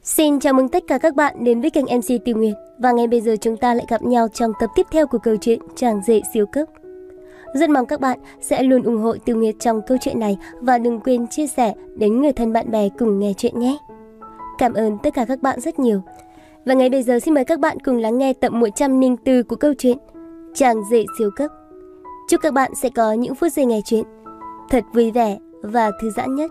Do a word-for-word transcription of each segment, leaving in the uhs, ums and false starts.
Xin chào mừng tất cả các bạn đến với kênh em xê Tiêu Nguyệt. Và ngay bây giờ chúng ta lại gặp nhau trong tập tiếp theo của câu chuyện Chàng rể siêu cấp. Rất mong các bạn sẽ luôn ủng hộ Tiêu Nguyệt trong câu chuyện này và đừng quên chia sẻ đến người thân bạn bè cùng nghe chuyện nhé. Cảm ơn tất cả các bạn rất nhiều. Và ngay bây giờ xin mời các bạn cùng lắng nghe tập một trăm lẻ bốn của câu chuyện Chàng rể siêu cấp. Chúc các bạn sẽ có những phút giây nghe chuyện thật vui vẻ và thư giãn nhất.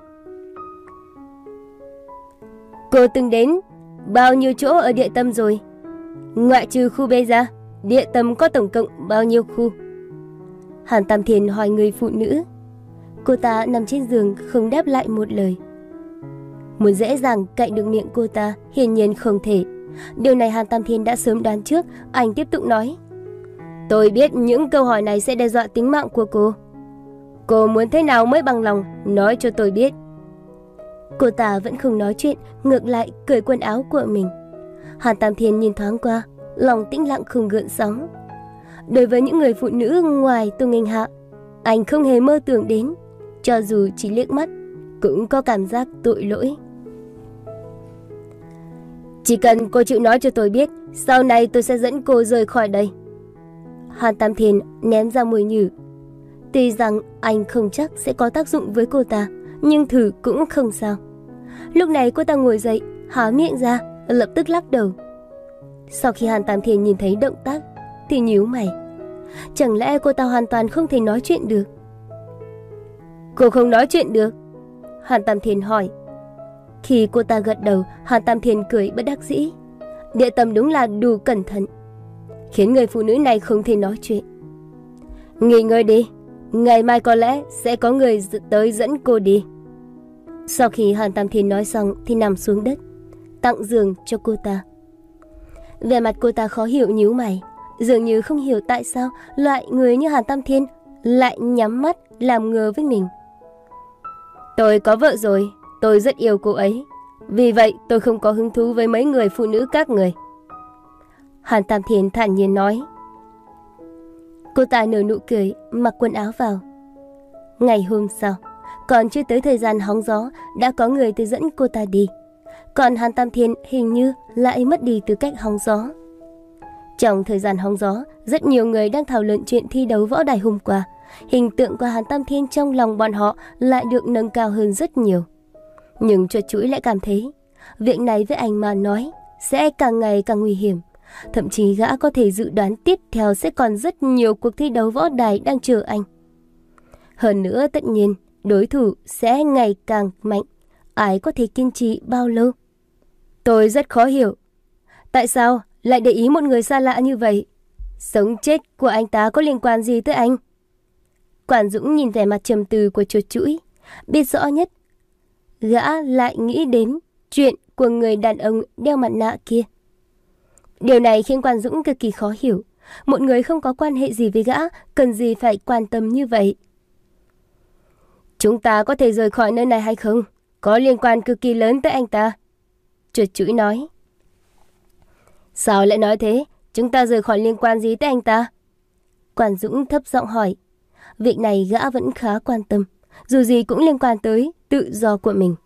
Cô từng đến bao nhiêu chỗ ở địa tâm rồi? Ngoại trừ khu B ra, địa tâm có tổng cộng bao nhiêu khu? Hàn Tam Thiền hỏi người phụ nữ. Cô ta nằm trên giường không đáp lại một lời. Muốn dễ dàng cạy được miệng cô ta hiển nhiên không thể. Điều này Hàn Tam Thiền đã sớm đoán trước. Anh tiếp tục nói. Tôi biết những câu hỏi này sẽ đe dọa tính mạng của cô. Cô muốn thế nào mới bằng lòng nói cho tôi biết. Cô ta vẫn không nói chuyện, ngược lại cởi quần áo của mình. Hàn Tam Thiên nhìn thoáng qua, lòng tĩnh lặng không gợn sóng. Đối với những người phụ nữ ngoài Tô Nghênh Hạ, anh không hề mơ tưởng đến, cho dù chỉ liếc mắt cũng có cảm giác tội lỗi. Chỉ cần cô chịu nói cho tôi biết, sau này tôi sẽ dẫn cô rời khỏi đây. Hàn Tam Thiên ném ra mùi nhử. Tuy rằng anh không chắc sẽ có tác dụng với cô ta, nhưng thử cũng không sao. Lúc này cô ta ngồi dậy, há miệng ra, lập tức lắc đầu. Sau khi Hàn Tam Thiên nhìn thấy động tác thì nhíu mày. Chẳng lẽ cô ta hoàn toàn không thể nói chuyện được? Cô không nói chuyện được? Hàn Tam Thiên hỏi. Khi cô ta gật đầu, Hàn Tam Thiên cười bất đắc dĩ. Địa tâm đúng là đủ cẩn thận, khiến người phụ nữ này không thể nói chuyện. Nghỉ ngơi đi, ngày mai có lẽ sẽ có người tới dẫn cô đi. Sau khi Hàn Tam Thiên nói xong thì nằm xuống đất, tặng giường cho cô ta. Vẻ mặt cô ta khó hiểu nhíu mày, dường như không hiểu tại sao loại người như Hàn Tam Thiên lại nhắm mắt làm ngơ với mình. Tôi có vợ rồi, tôi rất yêu cô ấy, vì vậy tôi không có hứng thú với mấy người phụ nữ các người. Hàn Tam Thiên thản nhiên nói. Cô ta nở nụ cười, mặc quần áo vào. Ngày hôm sau, còn chưa tới thời gian hóng gió, đã có người tới dẫn cô ta đi. Còn Hàn Tam Thiên hình như lại mất đi tư cách hóng gió. Trong thời gian hóng gió, rất nhiều người đang thảo luận chuyện thi đấu võ đài hôm qua. Hình tượng của Hàn Tam Thiên trong lòng bọn họ lại được nâng cao hơn rất nhiều. Nhưng Chuột Chũi lại cảm thấy việc này với anh mà nói sẽ càng ngày càng nguy hiểm. Thậm chí gã có thể dự đoán tiếp theo sẽ còn rất nhiều cuộc thi đấu võ đài đang chờ anh. Hơn nữa tất nhiên đối thủ sẽ ngày càng mạnh. Ai có thể kiên trì bao lâu? Tôi rất khó hiểu, tại sao lại để ý một người xa lạ như vậy? Sống chết của anh ta có liên quan gì tới anh? Quản Dũng nhìn vẻ mặt trầm tư của Chuột Chũi, biết rõ nhất gã lại nghĩ đến chuyện của người đàn ông đeo mặt nạ kia. Điều này khiến Quản Dũng cực kỳ khó hiểu. Một người không có quan hệ gì với gã, cần gì phải quan tâm như vậy? Chúng ta có thể rời khỏi nơi này hay không? Có liên quan cực kỳ lớn tới anh ta. Chuột Chũi nói. Sao lại nói thế? Chúng ta rời khỏi liên quan gì tới anh ta? Quản Dũng thấp giọng hỏi. Việc này gã vẫn khá quan tâm, dù gì cũng liên quan tới tự do của mình.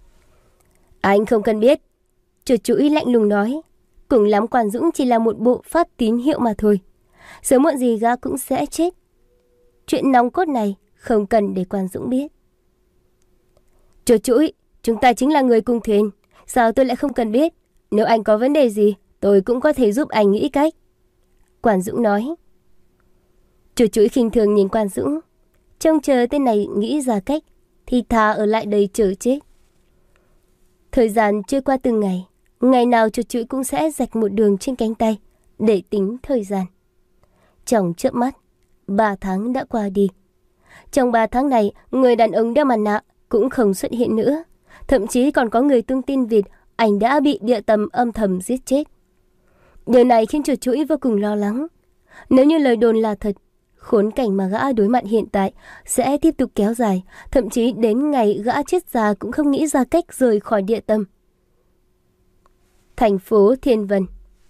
Anh không cần biết. Chuột Chũi lạnh lùng nói. Cùng lắm Quản Dũng chỉ là một bộ phát tín hiệu mà thôi. Sớm muộn gì gã cũng sẽ chết. Chuyện nóng cốt này không cần để Quản Dũng biết. Chuột Chũi, chúng ta chính là người cùng thuyền. Sao tôi lại không cần biết? Nếu anh có vấn đề gì, tôi cũng có thể giúp anh nghĩ cách. Quản Dũng nói. Chuột Chũi khinh thường nhìn Quản Dũng. Trông chờ tên này nghĩ ra cách thì thà ở lại đây chờ chết. Thời gian trôi qua từng ngày. Ngày nào Chuột Chũi cũng sẽ rạch một đường trên cánh tay để tính thời gian. Trong chớp mắt, ba tháng đã qua đi. Trong ba tháng này, người đàn ông đeo mặt nạ cũng không xuất hiện nữa. Thậm chí còn có người tung tin vịt anh đã bị địa tâm âm thầm giết chết. Điều này khiến Chuột Chũi vô cùng lo lắng. Nếu như lời đồn là thật, khốn cảnh mà gã đối mặt hiện tại sẽ tiếp tục kéo dài. Thậm chí đến ngày gã chết già cũng không nghĩ ra cách rời khỏi địa tâm. Thành phố Thiên Vân.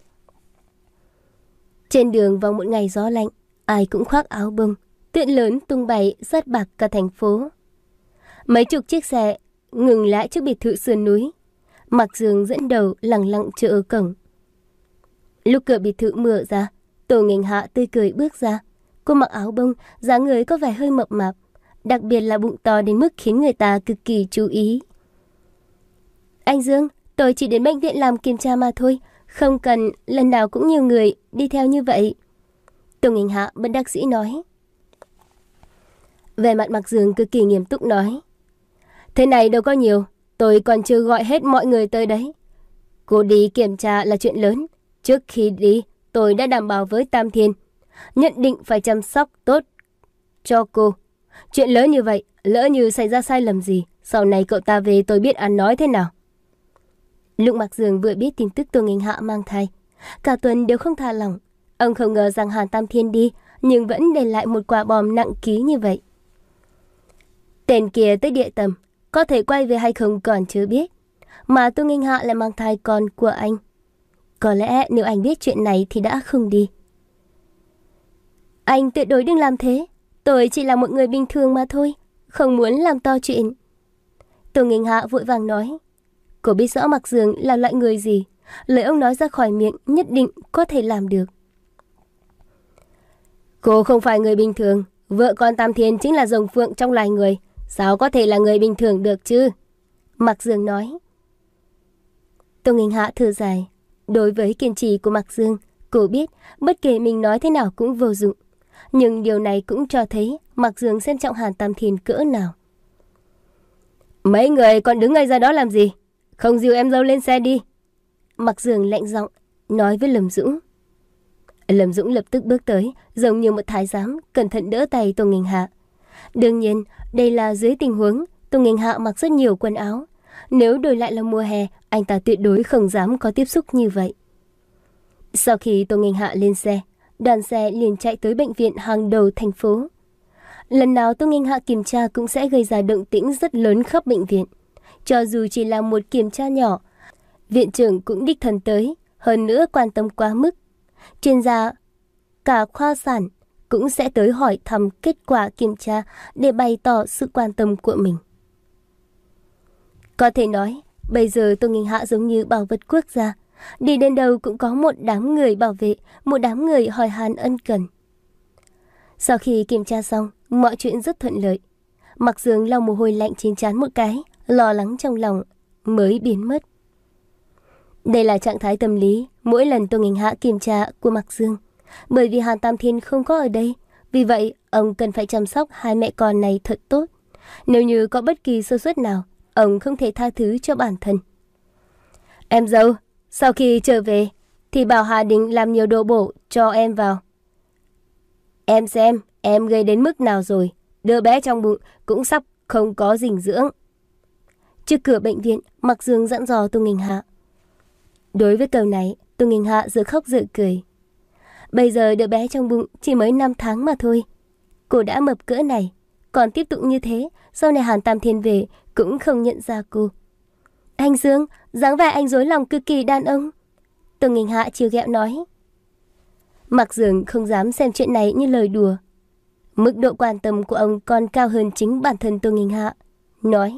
Trên đường vào một ngày gió lạnh, ai cũng khoác áo bông, tuyết lớn tung bay rát bạc cả thành phố. Mấy chục chiếc xe ngừng lại trước biệt thự sườn núi. Mạc Dương dẫn đầu lặng lặng chờ ở cổng. Lúc cửa biệt thự mở ra, Tô Nghênh Hạ tươi cười bước ra. Cô mặc áo bông, dáng người có vẻ hơi mập mạp, đặc biệt là bụng to đến mức khiến người ta cực kỳ chú ý. Anh Dương, tôi chỉ đến bệnh viện làm kiểm tra mà thôi, không cần lần nào cũng nhiều người đi theo như vậy. Tô Nghênh Hạ bất đắc dĩ nói. Về mặt Mạc Dương cực kỳ nghiêm túc nói. Thế này đâu có nhiều, tôi còn chưa gọi hết mọi người tới đấy. Cô đi kiểm tra là chuyện lớn. Trước khi đi, tôi đã đảm bảo với Tam Thiên, nhất định phải chăm sóc tốt cho cô. Chuyện lớn như vậy, lỡ như xảy ra sai lầm gì, sau này cậu ta về tôi biết ăn nói thế nào. Lúc Mạc Dương vừa biết tin tức Tô Nghênh Hạ mang thai, cả tuần đều không thả lỏng. Ông không ngờ rằng Hàn Tam Thiên đi, nhưng vẫn để lại một quả bom nặng ký như vậy. Tên kia tới địa tầm, có thể quay về hay không còn chưa biết. Mà Tô Nghênh Hạ lại mang thai con của anh. Có lẽ nếu anh biết chuyện này thì đã không đi. Anh tuyệt đối đừng làm thế. Tôi chỉ là một người bình thường mà thôi, không muốn làm to chuyện. Tô Nghênh Hạ vội vàng nói. Cô biết rõ Mạc Dương là loại người gì. Lời ông nói ra khỏi miệng nhất định có thể làm được. Cô không phải người bình thường. Vợ con Tam Thiên chính là rồng phượng trong loài người. Sao có thể là người bình thường được chứ? Mạc Dương nói. Tô Nghênh Hạ thở dài. Đối với kiên trì của Mạc Dương, cô biết bất kể mình nói thế nào cũng vô dụng. Nhưng điều này cũng cho thấy Mạc Dương xem trọng Hàn Tam Thiên cỡ nào. Mấy người còn đứng ngay ra đó làm gì? Không dìu em dâu lên xe đi. Mạc Dương lạnh giọng nói với Lâm Dũng. Lâm Dũng lập tức bước tới, giống như một thái giám, cẩn thận đỡ tay Tô Nghênh Hạ. Đương nhiên, đây là dưới tình huống Tô Nghênh Hạ mặc rất nhiều quần áo. Nếu đổi lại là mùa hè, anh ta tuyệt đối không dám có tiếp xúc như vậy. Sau khi Tô Nghênh Hạ lên xe, đoàn xe liền chạy tới bệnh viện hàng đầu thành phố. Lần nào Tô Nghênh Hạ kiểm tra cũng sẽ gây ra động tĩnh rất lớn khắp bệnh viện. Cho dù chỉ là một kiểm tra nhỏ, viện trưởng cũng đích thân tới, hơn nữa quan tâm quá mức. Chuyên gia cả khoa sản cũng sẽ tới hỏi thăm kết quả kiểm tra để bày tỏ sự quan tâm của mình. Có thể nói, bây giờ Tô Nghênh Hạ giống như bảo vật quốc gia. Đi đến đâu cũng có một đám người bảo vệ, một đám người hỏi han ân cần. Sau khi kiểm tra xong, mọi chuyện rất thuận lợi. Mạc Dương lau mồ hôi lạnh trên trán một cái, lo lắng trong lòng mới biến mất. Đây là trạng thái tâm lý mỗi lần Tô Nghênh Hạ kiểm tra của Mạc Dương. Bởi vì Hàn Tam Thiên không có ở đây, vì vậy ông cần phải chăm sóc hai mẹ con này thật tốt. Nếu như có bất kỳ sơ suất nào, ông không thể tha thứ cho bản thân. Em dâu, sau khi trở về thì bảo Hà Đình làm nhiều đồ bổ cho em vào. Em xem em gây đến mức nào rồi, đứa bé trong bụng cũng sắp không có dinh dưỡng. Trước cửa bệnh viện, Mạc Dương dặn dò Tô Nghênh Hạ. Đối với câu này, Tô Nghênh Hạ giờ khóc giờ cười. Bây giờ đứa bé trong bụng chỉ mới năm tháng mà thôi. Cô đã mập cỡ này, còn tiếp tục như thế, sau này Hàn Tam Thiên về cũng không nhận ra cô. Anh Dương, dáng vẻ anh dối lòng cực kỳ đàn ông. Tô Nghênh Hạ trêu ghẹo nói. Mạc Dương không dám xem chuyện này như lời đùa. Mức độ quan tâm của ông còn cao hơn chính bản thân Tô Nghênh Hạ. Nói.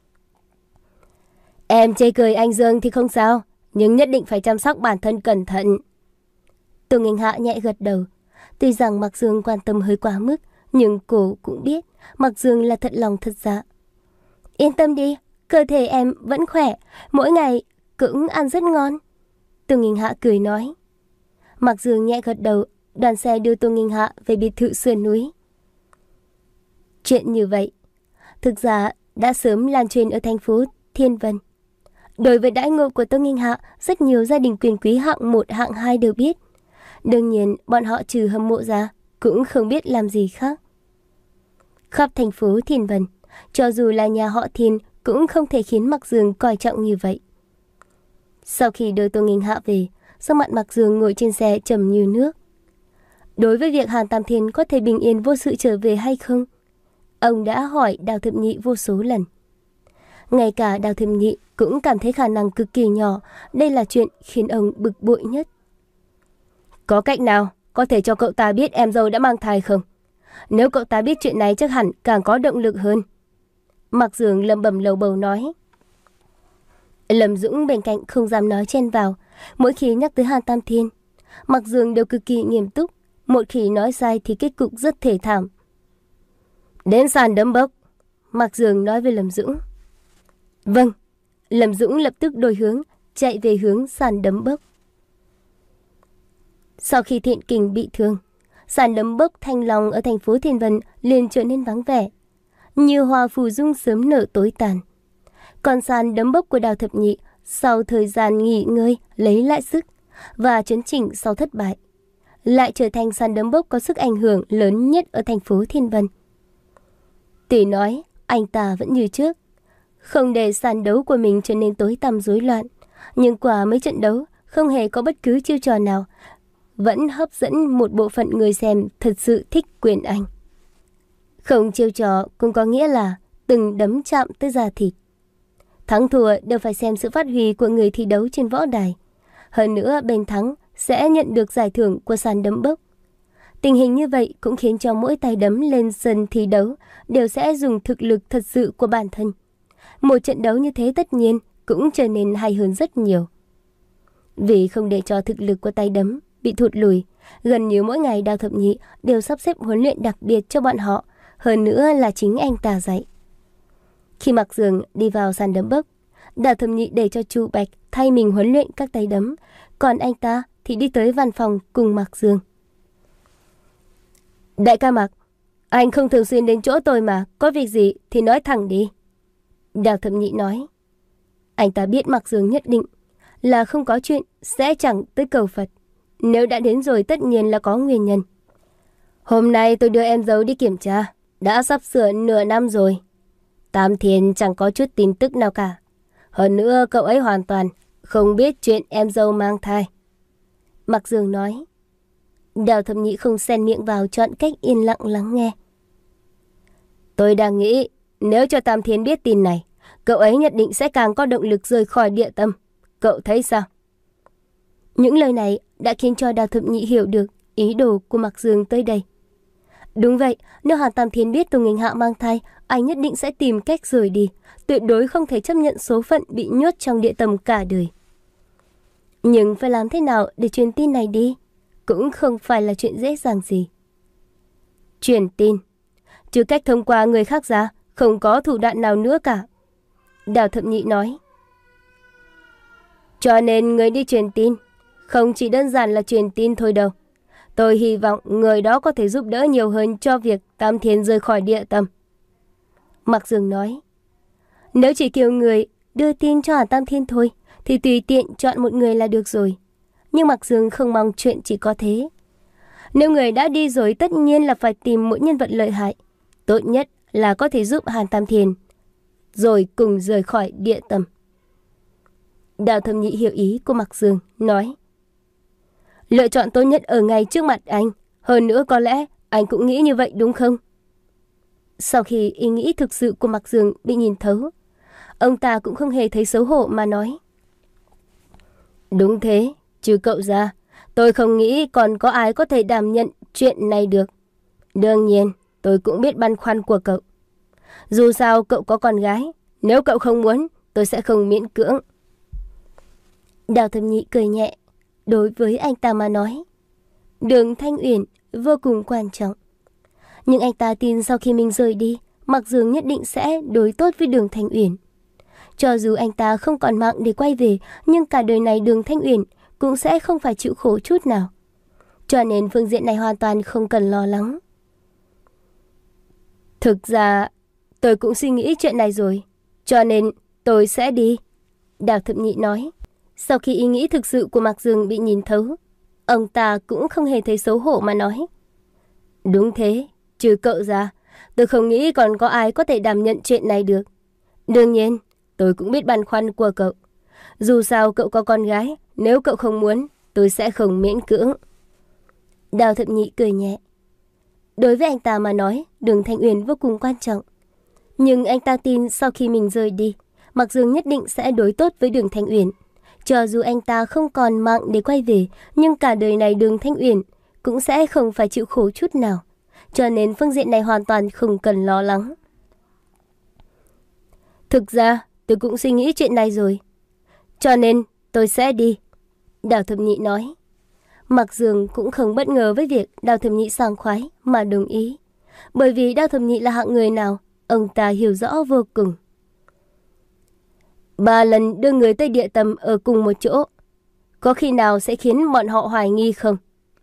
Em chê cười anh Dương thì không sao, nhưng nhất định phải chăm sóc bản thân cẩn thận. Tô Nghênh Hạ nhẹ gật đầu. Tuy rằng Mạc Dương quan tâm hơi quá mức, nhưng cô cũng biết Mạc Dương là thật lòng thật dạ. Yên tâm đi, cơ thể em vẫn khỏe, mỗi ngày cũng ăn rất ngon. Tô Nghênh Hạ cười nói. Mạc Dương nhẹ gật đầu, đoàn xe đưa Tô Nghênh Hạ về biệt thự sườn núi. Chuyện như vậy, thực ra đã sớm lan truyền ở thành phố Thiên Vân. Đối với đãi ngộ của Tô Nghênh Hạ, rất nhiều gia đình quyền quý hạng một hạng hai đều biết. Đương nhiên, bọn họ trừ hâm mộ ra, cũng không biết làm gì khác. Khắp thành phố Thiên Vân, cho dù là nhà họ Thiên cũng không thể khiến Mạc Dương coi trọng như vậy. Sau khi đưa Tô Nghênh Hạ về, sắc mặt Mạc Dương ngồi trên xe trầm như nước. Đối với việc Hàn Tam Thiên có thể bình yên vô sự trở về hay không, ông đã hỏi Đào Thập Nhị vô số lần. Ngay cả Đào Thập Nhị cũng cảm thấy khả năng cực kỳ nhỏ, đây là chuyện khiến ông bực bội nhất. Có cách nào có thể cho cậu ta biết em dâu đã mang thai không? Nếu cậu ta biết chuyện này chắc hẳn càng có động lực hơn. Mạc Dương lẩm bẩm lầu bầu nói. Lâm Dũng bên cạnh không dám nói chen vào. Mỗi khi nhắc tới Hàn Tam Thiên, Mạc Dương đều cực kỳ nghiêm túc. Một khi nói sai thì kết cục rất thê thảm. Đến sàn đấm bốc, Mạc Dương nói với Lâm Dũng. Vâng. Lâm Dũng lập tức đổi hướng, chạy về hướng sàn đấm bốc. Sau khi Thiện Kình bị thương, sàn đấm bốc Thanh Long ở thành phố Thiên Vân liền trở nên vắng vẻ, như hoa phù dung sớm nở tối tàn. Còn sàn đấm bốc của Đào Thập Nhị sau thời gian nghỉ ngơi lấy lại sức và chấn chỉnh sau thất bại, lại trở thành sàn đấm bốc có sức ảnh hưởng lớn nhất ở thành phố Thiên Vân. Tỷ nói anh ta vẫn như trước, không để sàn đấu của mình trở nên tối tăm rối loạn, nhưng qua mấy trận đấu không hề có bất cứ chiêu trò nào vẫn hấp dẫn một bộ phận người xem thật sự thích quyền Anh. Không chiêu trò cũng có nghĩa là từng đấm chạm tới da thịt. Thắng thua đều phải xem sự phát huy của người thi đấu trên võ đài. Hơn nữa bên thắng sẽ nhận được giải thưởng của sàn đấm bốc. Tình hình như vậy cũng khiến cho mỗi tay đấm lên sân thi đấu đều sẽ dùng thực lực thật sự của bản thân. Một trận đấu như thế tất nhiên cũng trở nên hay hơn rất nhiều. Vì không để cho thực lực của tay đấm bị thụt lùi, gần như mỗi ngày Đào Thập Nhị đều sắp xếp huấn luyện đặc biệt cho bọn họ, hơn nữa là chính anh ta dạy. Khi Mạc Dương đi vào sàn đấm bốc, Đào Thập Nhị để cho Chu Bạch thay mình huấn luyện các tay đấm, còn anh ta thì đi tới văn phòng cùng Mạc Dương. Đại ca Mạc, anh không thường xuyên đến chỗ tôi mà, có việc gì thì nói thẳng đi. Đào Thập Nhị nói. Anh ta biết Mạc Dương nhất định là không có chuyện sẽ chẳng tới cầu Phật. Nếu đã đến rồi tất nhiên là có nguyên nhân. Hôm nay tôi đưa em dâu đi kiểm tra, đã sắp sửa nửa năm rồi. Tam Thiên chẳng có chút tin tức nào cả. Hơn nữa cậu ấy hoàn toàn không biết chuyện em dâu mang thai. Mạc Dương nói. Đào Thập Nhị không xen miệng vào, chọn cách yên lặng lắng nghe. Tôi đang nghĩ nếu cho Tam Thiên biết tin này, cậu ấy nhất định sẽ càng có động lực rời khỏi địa tâm. Cậu thấy sao? Những lời này đã khiến cho Đào Thập Nhị hiểu được ý đồ của Mạc Dương tới đây. Đúng vậy, nếu Hàn Tam Thiên biết Tô Nghênh Hạ mang thai, anh nhất định sẽ tìm cách rời đi. Tuyệt đối không thể chấp nhận số phận bị nhốt trong địa tâm cả đời. Nhưng phải làm thế nào để truyền tin này đi cũng không phải là chuyện dễ dàng gì. Truyền tin, trừ cách thông qua người khác ra, không có thủ đoạn nào nữa cả. Đào Thập Nhị nói. Cho nên người đi truyền tin không chỉ đơn giản là truyền tin thôi đâu. Tôi hy vọng người đó có thể giúp đỡ nhiều hơn cho việc Tam Thiên rời khỏi địa tâm. Mạc Dương nói. Nếu chỉ kêu người đưa tin cho Hàn Tam Thiên thôi thì tùy tiện chọn một người là được rồi. Nhưng Mạc Dương không mong chuyện chỉ có thế. Nếu người đã đi rồi tất nhiên là phải tìm một nhân vật lợi hại, tốt nhất là có thể giúp Hàn Tam Thiên rồi cùng rời khỏi địa tâm. Đào Thập Nhị hiểu ý của Mạc Dương, nói. Lựa chọn tốt nhất ở ngay trước mặt anh. Hơn nữa có lẽ anh cũng nghĩ như vậy đúng không? Sau khi ý nghĩ thực sự của Mạc Dương bị nhìn thấu, ông ta cũng không hề thấy xấu hổ mà nói. Đúng thế, trừ cậu ra, tôi không nghĩ còn có ai có thể đảm nhận chuyện này được. Đương nhiên, tôi cũng biết băn khoăn của cậu. Dù sao cậu có con gái, nếu cậu không muốn, tôi sẽ không miễn cưỡng. Đào Thập Nhị cười nhẹ. Đối với anh ta mà nói, Đường Thanh Uyển vô cùng quan trọng. Nhưng anh ta tin sau khi mình rời đi, Mạc Dương nhất định sẽ đối tốt với Đường Thanh Uyển. Cho dù anh ta không còn mạng để quay về, nhưng cả đời này Đường Thanh Uyển cũng sẽ không phải chịu khổ chút nào. Cho nên phương diện này hoàn toàn không cần lo lắng. Thực ra, tôi cũng suy nghĩ chuyện này rồi, cho nên tôi sẽ đi. Đào Thập Nhị nói. Sau khi ý nghĩ thực sự của Mạc Dương bị nhìn thấu, ông ta cũng không hề thấy xấu hổ mà nói. Đúng thế, trừ cậu ra, tôi không nghĩ còn có ai có thể đảm nhận chuyện này được. Đương nhiên, tôi cũng biết băn khoăn của cậu. Dù sao cậu có con gái, nếu cậu không muốn, tôi sẽ không miễn cưỡng. Đào Thập Nhị cười nhẹ. Đối với anh ta mà nói, Đường Thanh Uyển vô cùng quan trọng. Nhưng anh ta tin sau khi mình rời đi, Mạc Dương nhất định sẽ đối tốt với Đường Thanh Uyển. Cho dù anh ta không còn mạng để quay về, nhưng cả đời này Đường Thanh Uyển cũng sẽ không phải chịu khổ chút nào. Cho nên phương diện này hoàn toàn không cần lo lắng. Thực ra, tôi cũng suy nghĩ chuyện này rồi. cho nên tôi sẽ đi. Đào Thập Nhị nói. Mạc Dương cũng không bất ngờ với việc Đào Thập Nhị sảng khoái mà đồng ý. Bởi vì Đào Thập Nhị là hạng người nào, ông ta hiểu rõ vô cùng. Ba lần đưa người tới địa tâm ở cùng một chỗ, có khi nào sẽ khiến bọn họ hoài nghi không?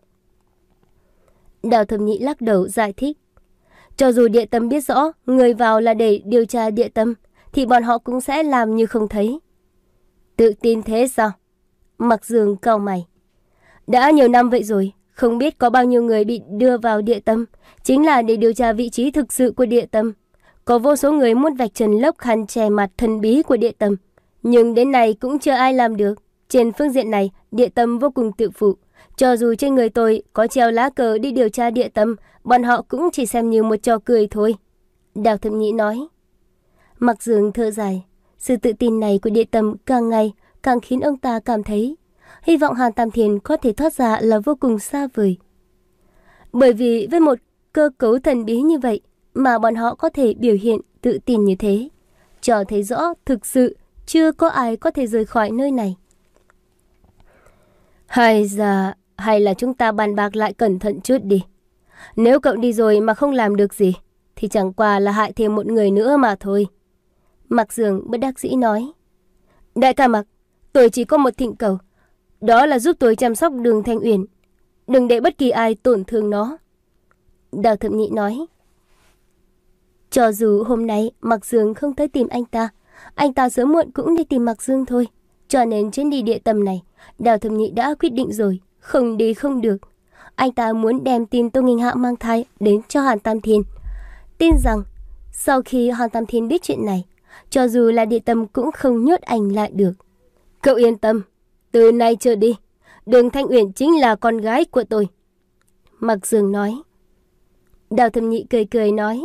Đào Thập Nhị lắc đầu giải thích. Cho dù địa tâm biết rõ người vào là để điều tra địa tâm, thì bọn họ cũng sẽ làm như không thấy. Tự tin thế sao? Mạc Dương cau mày. Đã nhiều năm vậy rồi, không biết có bao nhiêu người bị đưa vào địa tâm, chính là để điều tra vị trí thực sự của địa tâm. Có vô số người muốn vạch trần lốc khăn che mặt thần bí của địa tâm, nhưng đến nay cũng chưa ai làm được. Trên phương diện này, địa tâm vô cùng tự phụ. Cho dù trên người tôi có treo lá cờ đi điều tra địa tâm, bọn họ cũng chỉ xem như một trò cười thôi. Đào Thập Nhị nói. Mạc Dương thở dài. Sự tự tin này của địa tâm càng ngày càng khiến ông ta cảm thấy hy vọng Hàn Tam Thiên có thể thoát ra là vô cùng xa vời. Bởi vì với một cơ cấu thần bí như vậy mà bọn họ có thể biểu hiện tự tin như thế, cho thấy rõ thực sự chưa có ai có thể rời khỏi nơi này. Hay là, hay là chúng ta bàn bạc lại cẩn thận chút đi. Nếu cậu đi rồi mà không làm được gì, thì chẳng qua là hại thêm một người nữa mà thôi. Mạc Dương bất đắc dĩ nói. Đại ca Mạc, tôi chỉ có một thỉnh cầu. Đó là giúp tôi chăm sóc Đường Thanh Uyển. Đừng để bất kỳ ai tổn thương nó. Đào Thập Nhị nói. Cho dù hôm nay Mạc Dương không tới tìm anh ta, anh ta sớm muộn cũng đi tìm Mạc Dương thôi. Cho nên chuyến đi địa tâm này, Đào Thập Nhị đã quyết định rồi, không đi không được. Anh ta muốn đem tin Tô Nghinh Hạ mang thai đến cho Hàn Tam Thiên. Tin rằng sau khi Hàn Tam Thiên biết chuyện này, cho dù là địa tâm cũng không nhốt anh lại được. Cậu yên tâm, từ nay trở đi, Đường Thanh Uyển chính là con gái của tôi. Mạc Dương nói. Đào Thập Nhị cười cười nói.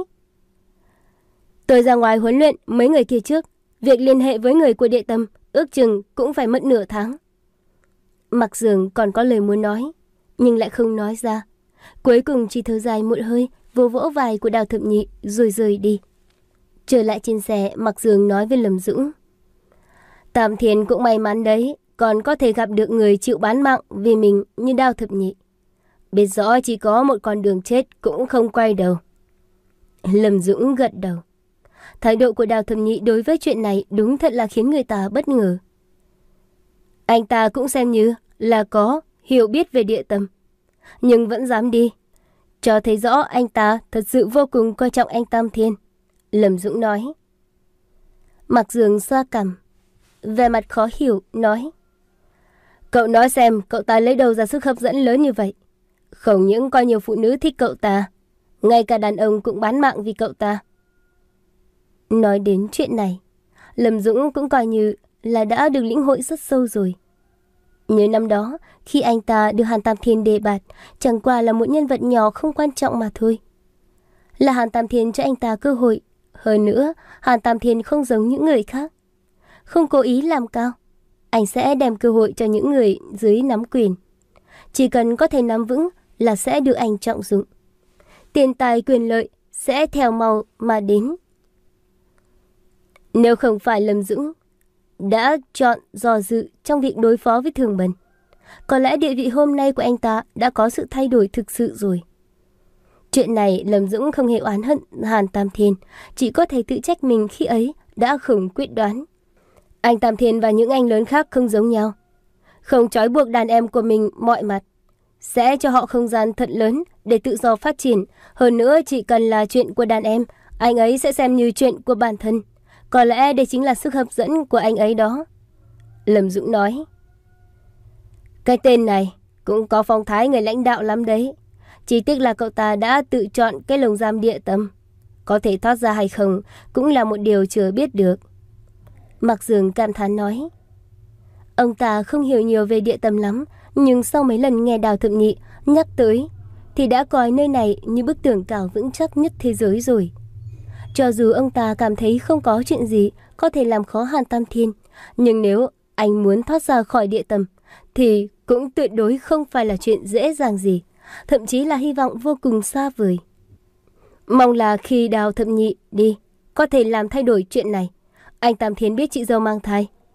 Tôi ra ngoài huấn luyện mấy người kia trước, việc liên hệ với người của địa tâm ước chừng cũng phải mất nửa tháng. Mạc Dương còn có lời muốn nói, nhưng lại không nói ra. Cuối cùng chỉ thở dài một hơi, vỗ vỗ vai của Đào Thập Nhị rồi rời đi. Trở lại trên xe, Mạc Dương nói với Lâm Dũng. Tam Thiên cũng may mắn đấy, còn có thể gặp được người chịu bán mạng vì mình như Đào Thập Nhị. Biết rõ chỉ có một con đường chết cũng không quay đầu. Lâm Dũng gật đầu. Thái độ của Đào Thập Nhị đối với chuyện này đúng thật là khiến người ta bất ngờ. Anh ta cũng xem như là có hiểu biết về địa tâm, nhưng vẫn dám đi, cho thấy rõ anh ta thật sự vô cùng coi trọng anh Tam Thiên. Lâm Dũng nói. Mạc Dương xoa cằm, vẻ mặt khó hiểu, nói. Cậu nói xem cậu ta lấy đâu ra sức hấp dẫn lớn như vậy. Không những có nhiều phụ nữ thích cậu ta, ngay cả đàn ông cũng bán mạng vì cậu ta. Nói đến chuyện này, Lâm Dũng cũng coi như là đã được lĩnh hội rất sâu rồi. Nhớ năm đó, khi anh ta được Hàn Tam Thiên đề bạt, chẳng qua là một nhân vật nhỏ không quan trọng mà thôi. Là Hàn Tam Thiên cho anh ta cơ hội. Hơn nữa, Hàn Tam Thiên không giống những người khác, không cố ý làm cao. Anh sẽ đem cơ hội cho những người dưới nắm quyền. Chỉ cần có thể nắm vững là sẽ được anh trọng dụng. Tiền tài quyền lợi sẽ theo màu mà đến. Nếu không phải Lâm Dũng đã chọn dò dự trong việc đối phó với Thường Bần, có lẽ địa vị hôm nay của anh ta đã có sự thay đổi thực sự rồi. Chuyện này Lâm Dũng không hề oán hận Hàn Tam Thiên, chỉ có thể tự trách mình khi ấy đã không quyết đoán. Anh Tam Thiên và những anh lớn khác không giống nhau, không trói buộc đàn em của mình mọi mặt, sẽ cho họ không gian thật lớn để tự do phát triển. Hơn nữa, chỉ cần là chuyện của đàn em, anh ấy sẽ xem như chuyện của bản thân. Có lẽ đây chính là sức hấp dẫn của anh ấy đó. Lâm Dũng nói. Cái tên này cũng có phong thái người lãnh đạo lắm đấy. Chỉ tiếc là cậu ta đã tự chọn cái lồng giam địa tâm. Có thể thoát ra hay không cũng là một điều chưa biết được. Mạc Dương cảm thán nói. Ông ta không hiểu nhiều về địa tâm lắm, nhưng sau mấy lần nghe Đào Thập Nhị nhắc tới thì đã coi nơi này như bức tường cao vững chắc nhất thế giới rồi. Cho dù ông ta cảm thấy không có chuyện gì có thể làm khó Hàn Tam Thiên, nhưng nếu anh muốn thoát ra khỏi địa tâm thì cũng tuyệt đối không phải là chuyện dễ dàng gì, thậm chí là hy vọng vô cùng xa vời. Mong là khi Đào Thập Nhị đi có thể làm thay đổi chuyện này. Anh Tam Thiên biết chị dâu mang thai,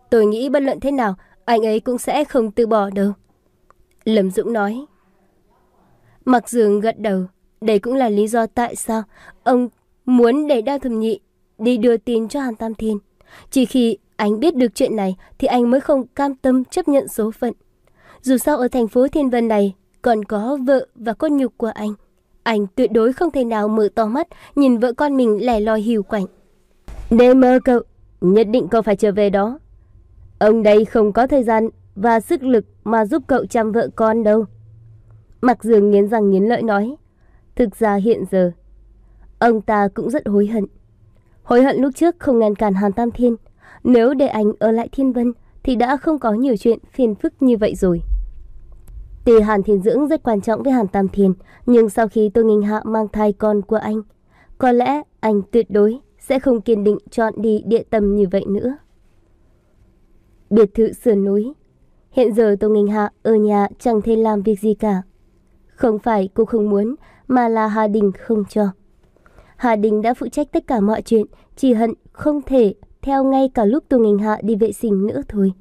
Tôi nghĩ bất luận thế nào, anh ấy cũng sẽ không từ bỏ đâu. Lâm Dũng nói. Mạc Dương gật đầu. Đây cũng là lý do tại sao ông muốn để Đao Thẩm Nhị đi đưa tin cho Hàn Tam Thiên. Chỉ khi anh biết được chuyện này thì anh mới không cam tâm chấp nhận số phận. Dù sao ở thành phố Thiên Vân này còn có vợ và con nhục của anh. Anh tuyệt đối không thể nào mở to mắt nhìn vợ con mình lẻ loi hiu quạnh. Để mơ cậu, nhất định cậu phải trở về đó. Ông đây không có thời gian và sức lực mà giúp cậu chăm vợ con đâu. Mạc Dương nghiến răng nghiến lợi nói. Thực ra hiện giờ ông ta cũng rất hối hận. Hối hận lúc trước không ngăn cản Hàn Tam Thiên. Nếu để anh ở lại Thiên Vân thì đã không có nhiều chuyện phiền phức như vậy rồi. Tuy Hàn Thiên Dưỡng rất quan trọng với Hàn Tam Thiên, nhưng sau khi Tô Nghinh Hạ mang thai con của anh, có lẽ anh tuyệt đối sẽ không kiên định chọn đi địa tâm như vậy nữa. Biệt thự sườn núi. Hiện giờ Tô Nghinh Hạ ở nhà chẳng thể làm việc gì cả. Không phải cô không muốn, mà là Hà Đình không cho. Hà Đình đã phụ trách tất cả mọi chuyện, chỉ hận không thể theo ngay cả lúc Tô Nghinh Hạ đi vệ sinh nữa thôi.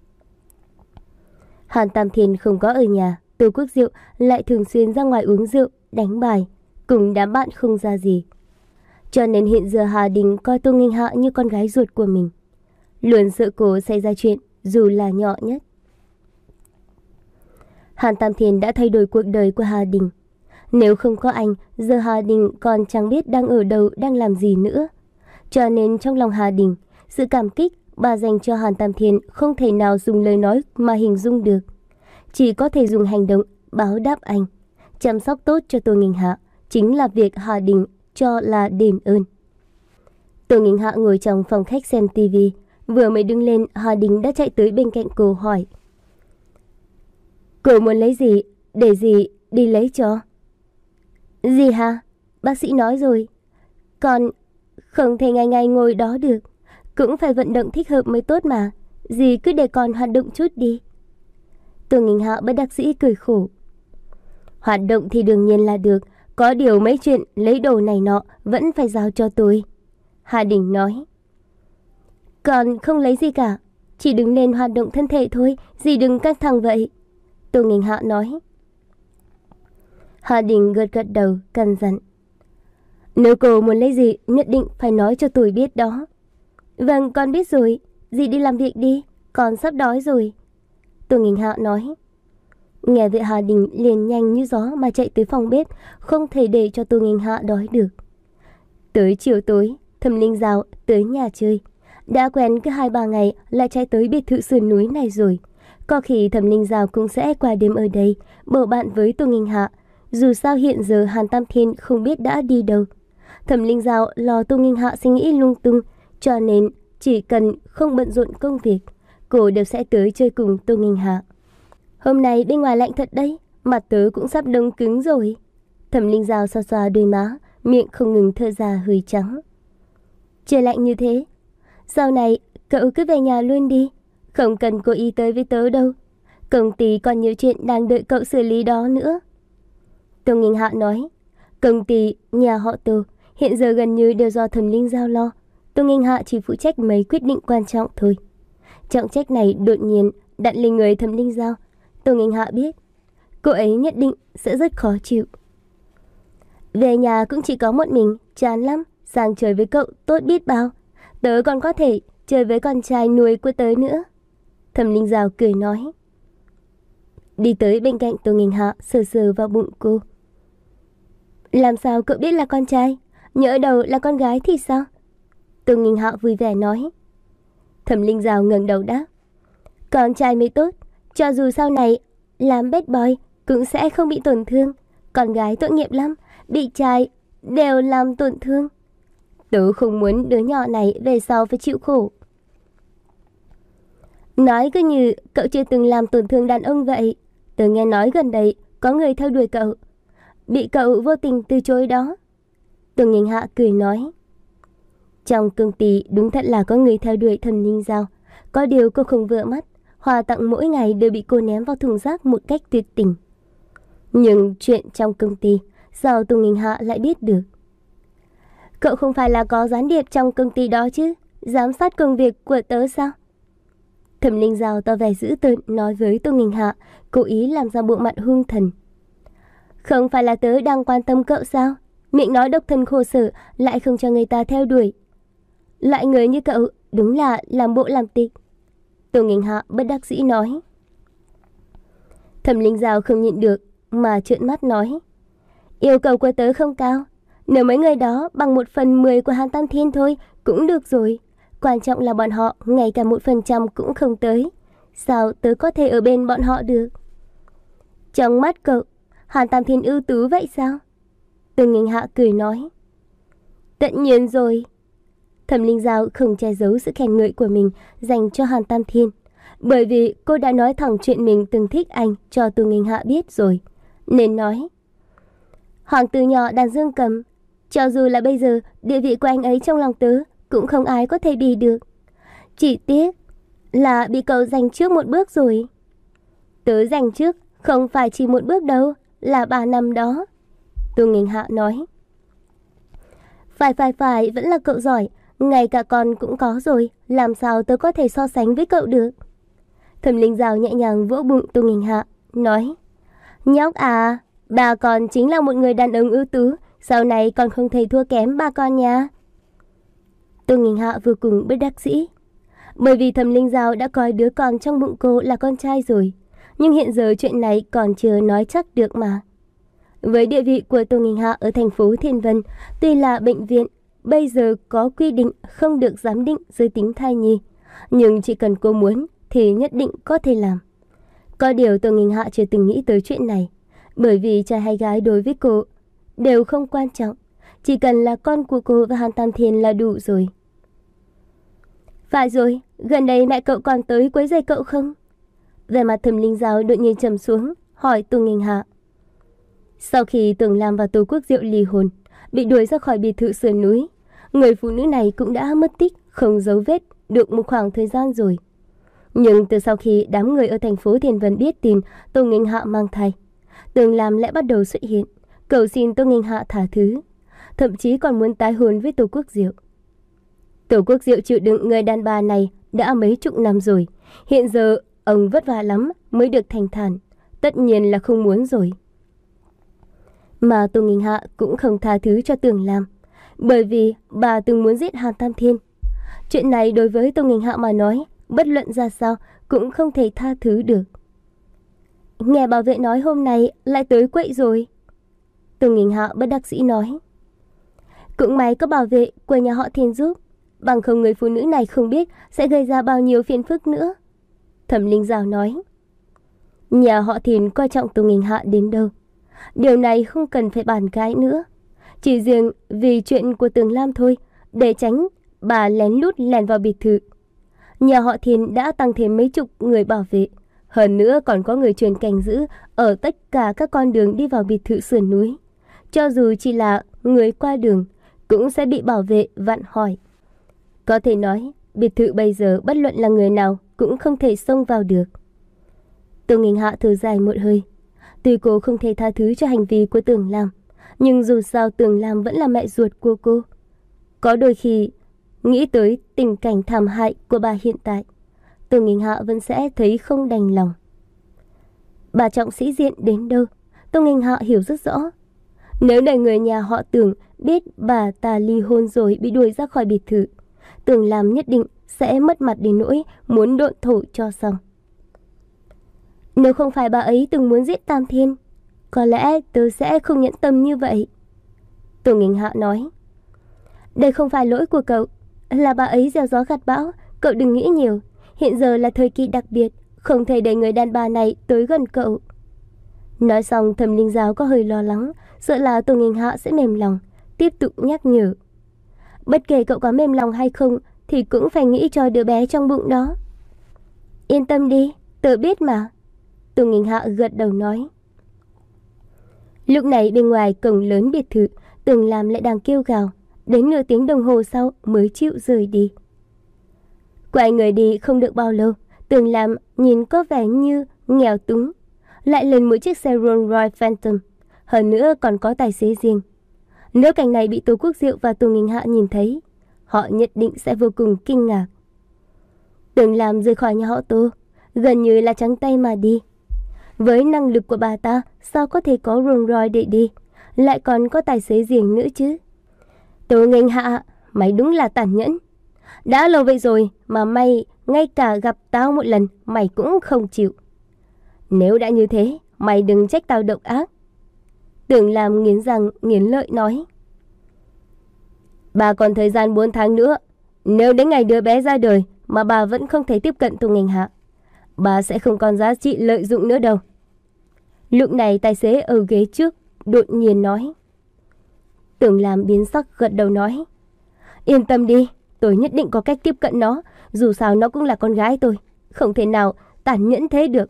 Hàn Tam Thiên không có ở nhà, Tô Quốc Diệu lại thường xuyên ra ngoài uống rượu, đánh bài, cùng đám bạn không ra gì. Cho nên hiện giờ Hà Đình coi Tô Nghinh Hạ như con gái ruột của mình. Luôn sợ cô xảy ra chuyện, dù là nhỏ nhất. Hàn Tam Thiên đã thay đổi cuộc đời của Hà Đình. Nếu không có anh, giờ Hà Đình còn chẳng biết đang ở đâu, đang làm gì nữa. Cho nên trong lòng Hà Đình, sự cảm kích bà dành cho Hàn Tam Thiên không thể nào dùng lời nói mà hình dung được. Chỉ có thể dùng hành động báo đáp anh. Chăm sóc tốt cho Tô Nghinh Hạ chính là việc Hà Đình cho là đền ơn. Tô Nghinh Hạ ngồi trong phòng khách xem tivi. Vừa mới đứng lên, Hà Đình đã chạy tới bên cạnh cô hỏi. Cô muốn lấy gì? Để gì đi lấy cho? Gì hả? Bác sĩ nói rồi. Còn không thể ngày ngày ngồi đó được. Cũng phải vận động thích hợp mới tốt mà. Dì cứ để con hoạt động chút đi. Tô Nghinh Hạ bất đắc dĩ cười khổ. Hoạt động thì đương nhiên là được. Có điều mấy chuyện lấy đồ này nọ vẫn phải giao cho tôi. Hà Đình nói. Còn không lấy gì cả. Chỉ đứng lên hoạt động thân thể thôi. Dì đừng căng thẳng vậy. Tô Nghinh Hạ nói. Hà Đình gật gật đầu, căn dặn. Nếu cô muốn lấy gì, nhất định phải nói cho tôi biết đó. Vâng, con biết rồi. Dì đi làm việc đi, con sắp đói rồi. Tô Nghinh Hạ nói. Nghe vậy Hà Đình liền nhanh như gió mà chạy tới phòng bếp, không thể để cho Tô Nghinh Hạ đói được. Tới chiều tối, Thẩm Linh Giao tới nhà chơi. Đã quen cứ hai ba ngày lại chạy tới biệt thự sườn núi này rồi. Có khi Thẩm Linh Giao cũng sẽ qua đêm ở đây, bầu bạn với Tô Nghinh Hạ. Dù sao hiện giờ Hàn Tam Thiên không biết đã đi đâu. Thẩm Linh Giao lo Tô Nghinh Hạ suy nghĩ lung tung, cho nên chỉ cần không bận rộn công việc, cô đều sẽ tới chơi cùng Tô Nghinh Hạ. Hôm nay bên ngoài lạnh thật đấy, mặt tớ cũng sắp đông cứng rồi. Thẩm Linh Giao xoa xoa đôi má, miệng không ngừng thở ra hơi trắng. Trời lạnh như thế, sau này cậu cứ về nhà luôn đi, không cần cô y tới với tớ đâu. Công ty còn nhiều chuyện đang đợi cậu xử lý đó nữa. Tô Nghinh Hạ nói. Công ty nhà họ Tô hiện giờ gần như đều do Thẩm Linh Giao lo. Tô Nghinh Hạ chỉ phụ trách mấy quyết định quan trọng thôi. Trọng trách này đột nhiên đặt lên người Thẩm Linh Giao. Tô Nghinh Hạ biết cô ấy nhất định sẽ rất khó chịu. Về nhà cũng chỉ có một mình, chán lắm. Sang chơi với cậu tốt biết bao. Tớ còn có thể chơi với con trai nuôi của tớ nữa. Thẩm Linh Giao cười nói. Đi tới bên cạnh Tô Nghinh Hạ, sờ sờ vào bụng cô. Làm sao cậu biết là con trai? Nhỡ đầu là con gái thì sao? Tô Nghinh Hạ vui vẻ nói. Thẩm Linh Giao ngẩng đầu đáp. Con trai mới tốt. Cho dù sau này làm bad boy cũng sẽ không bị tổn thương. Con gái tội nghiệp lắm, bị trai đều làm tổn thương. Tớ không muốn đứa nhỏ này về sau phải chịu khổ. Nói cứ như cậu chưa từng làm tổn thương đàn ông vậy. Tớ nghe nói gần đây có người theo đuổi cậu, bị cậu vô tình từ chối đó. Tô Nghinh Hạ cười nói. Trong công ty đúng thật là có người theo đuổi Thẩm Linh Giao. Có điều cô không vừa mắt. Quà tặng mỗi ngày đều bị cô ném vào thùng rác một cách tuyệt tình. Nhưng chuyện trong công ty sao Tô Nghinh Hạ lại biết được? Cậu không phải là có gián điệp trong công ty đó chứ? Giám sát công việc của tớ sao? Thẩm Linh Giao tỏ vẻ dữ tợn nói với Tô Nghinh Hạ, cố ý làm ra bộ mặt hung thần. Không phải là tớ đang quan tâm cậu sao? Miệng nói độc thân khổ sở lại không cho người ta theo đuổi. Loại người như cậu đúng là làm bộ làm tịch. Tô Nghinh Hạ bất đắc dĩ nói. Thẩm Linh Giao không nhịn được mà trợn mắt nói. Yêu cầu của tớ không cao. Nếu mấy người đó bằng một phần mười của Hàn Tam Thiên thôi cũng được rồi. Quan trọng là bọn họ ngay cả một phần trăm cũng không tới. Sao tớ có thể ở bên bọn họ được? Trong mắt cậu, Hàn Tam Thiên ưu tú vậy sao? Tô Nghinh Hạ cười nói. Tất nhiên rồi. Thẩm Linh Giao không che giấu sự khen ngợi của mình dành cho Hàn Tam Thiên, bởi vì cô đã nói thẳng chuyện mình từng thích anh cho Tô Nghinh Hạ biết rồi, nên nói. Hoàng tử nhỏ đàn dương cầm, cho dù là bây giờ địa vị của anh ấy trong lòng tớ cũng không ai có thể bì được. Chỉ tiếc là bị cậu giành trước một bước rồi. Tớ giành trước không phải chỉ một bước đâu, là ba năm đó. Tô Nghinh Hạ nói. Phải phải phải, vẫn là cậu giỏi. Ngay cả con cũng có rồi, làm sao tớ có thể so sánh với cậu được? Thẩm Linh Giao nhẹ nhàng vỗ bụng Tô Nghinh Hạ, nói. Nhóc à, bà con chính là một người đàn ông ưu tú, sau này con không thể thua kém ba con nha. Tô Nghinh Hạ vô cùng bất đắc dĩ, bởi vì Thẩm Linh Giao đã coi đứa con trong bụng cô là con trai rồi, nhưng hiện giờ chuyện này còn chưa nói chắc được mà. Với địa vị của Tô Nghinh Hạ ở thành phố Thiên Vân, tuy là bệnh viện bây giờ có quy định không được giám định giới tính thai nhi, nhưng chỉ cần cô muốn thì nhất định có thể làm. Có điều Tô Nghinh Hạ chưa từng nghĩ tới chuyện này, bởi vì trai hay gái đối với cô đều không quan trọng, chỉ cần là con của cô và Hàn Tam Thiên là đủ rồi. Phải rồi, gần đây mẹ cậu còn tới quấy rầy cậu không? Vẻ mặt Thẩm Linh Giao đột nhiên trầm xuống, hỏi Tô Nghinh Hạ. Sau khi Tưởng Lam và Tô Quốc Diệu ly hôn, bị đuổi ra khỏi biệt thự sườn núi, người phụ nữ này cũng đã mất tích, không dấu vết được một khoảng thời gian rồi. Nhưng từ sau khi đám người ở thành phố Thiên Vân biết tin Tô Nghinh Hạ mang thai, Tưởng Lam lại bắt đầu xuất hiện, cầu xin Tô Nghinh Hạ tha thứ, thậm chí còn muốn tái hôn với Tô Quốc Diệu. Tô Quốc Diệu chịu đựng người đàn bà này đã mấy chục năm rồi, hiện giờ ông vất vả lắm mới được thanh thản, tất nhiên là không muốn rồi. Mà Tô Nghinh Hạ cũng không tha thứ cho Tưởng Lam, bởi vì bà từng muốn giết Hàn Tam Thiên. Chuyện này đối với Tô Nghinh Hạ mà nói, bất luận ra sao cũng không thể tha thứ được. Nghe bảo vệ nói hôm nay lại tới quậy rồi. Tô Nghinh Hạ bất đắc dĩ nói. Cũng may có bảo vệ của nhà họ Thiên giúp, bằng không người phụ nữ này không biết sẽ gây ra bao nhiêu phiền phức nữa. Thẩm Linh Giao nói. Nhà họ Thiên coi trọng Tô Nghinh Hạ đến đâu, điều này không cần phải bàn cãi nữa. Chỉ riêng vì chuyện của Tưởng Lam thôi, để tránh bà lén lút lèn vào biệt thự, nhà họ Thiên đã tăng thêm mấy chục người bảo vệ. Hơn nữa còn có người truyền canh giữ ở tất cả các con đường đi vào biệt thự sườn núi. Cho dù chỉ là người qua đường cũng sẽ bị bảo vệ vặn hỏi. Có thể nói biệt thự bây giờ bất luận là người nào cũng không thể xông vào được. Tô Nghinh Hạ thở dài một hơi. Tuy cô không thể tha thứ cho hành vi của Tưởng Lam, nhưng dù sao Tưởng Lam vẫn là mẹ ruột của cô. Có đôi khi nghĩ tới tình cảnh thảm hại của bà hiện tại, Tô Nghinh Hạ vẫn sẽ thấy không đành lòng. Bà trọng sĩ diện đến đâu, Tô Nghinh Hạ hiểu rất rõ. Nếu để người nhà họ Tưởng biết bà ta ly hôn rồi bị đuổi ra khỏi biệt thự, Tưởng Lam nhất định sẽ mất mặt đến nỗi muốn độn thổ cho xong. Nếu không phải bà ấy từng muốn giết Tam Thiên, có lẽ tớ sẽ không nhẫn tâm như vậy. Tô Nghinh Hạ nói. Đây không phải lỗi của cậu, là bà ấy gieo gió gặt bão, cậu đừng nghĩ nhiều. Hiện giờ là thời kỳ đặc biệt, không thể để người đàn bà này tới gần cậu. Nói xong Thẩm Linh Giao có hơi lo lắng, sợ là Tô Nghinh Hạ sẽ mềm lòng, tiếp tục nhắc nhở. Bất kể cậu có mềm lòng hay không thì cũng phải nghĩ cho đứa bé trong bụng đó. Yên tâm đi, tớ biết mà. Tô Nghinh Hạ gật đầu nói. Lúc này bên ngoài cổng lớn biệt thự, Tưởng Lam lại đang kêu gào, đến nửa tiếng đồng hồ sau mới chịu rời đi. Quay người đi không được bao lâu, Tưởng Lam nhìn có vẻ như nghèo túng, lại lên một chiếc xe Rolls Royce Phantom, hơn nữa còn có tài xế riêng. Nếu cảnh này bị Tô Quốc Diệu và Tô Nghinh Hạ nhìn thấy, họ nhất định sẽ vô cùng kinh ngạc. Tưởng làm rời khỏi nhà họ Tô, gần như là trắng tay mà đi. Với năng lực của bà ta, sao có thể có Rolls Royce để đi, lại còn có tài xế riêng nữa chứ. Tô Nghênh Hạ, mày đúng là tàn nhẫn. Đã lâu vậy rồi mà mày ngay cả gặp tao một lần mày cũng không chịu. Nếu đã như thế, mày đừng trách tao độc ác. Tưởng làm nghiến răng nghiến lợi nói. Bà còn thời gian bốn tháng nữa. Nếu đến ngày đứa bé ra đời mà bà vẫn không thể tiếp cận Tô Nghênh Hạ, bà sẽ không còn giá trị lợi dụng nữa đâu. Lúc này tài xế ở ghế trước đột nhiên nói. Tưởng làm biến sắc gật đầu nói. Yên tâm đi, tôi nhất định có cách tiếp cận nó. Dù sao nó cũng là con gái tôi, không thể nào tàn nhẫn thế được.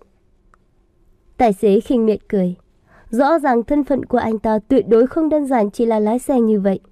Tài xế khinh miệt cười. Rõ ràng thân phận của anh ta tuyệt đối không đơn giản chỉ là lái xe như vậy.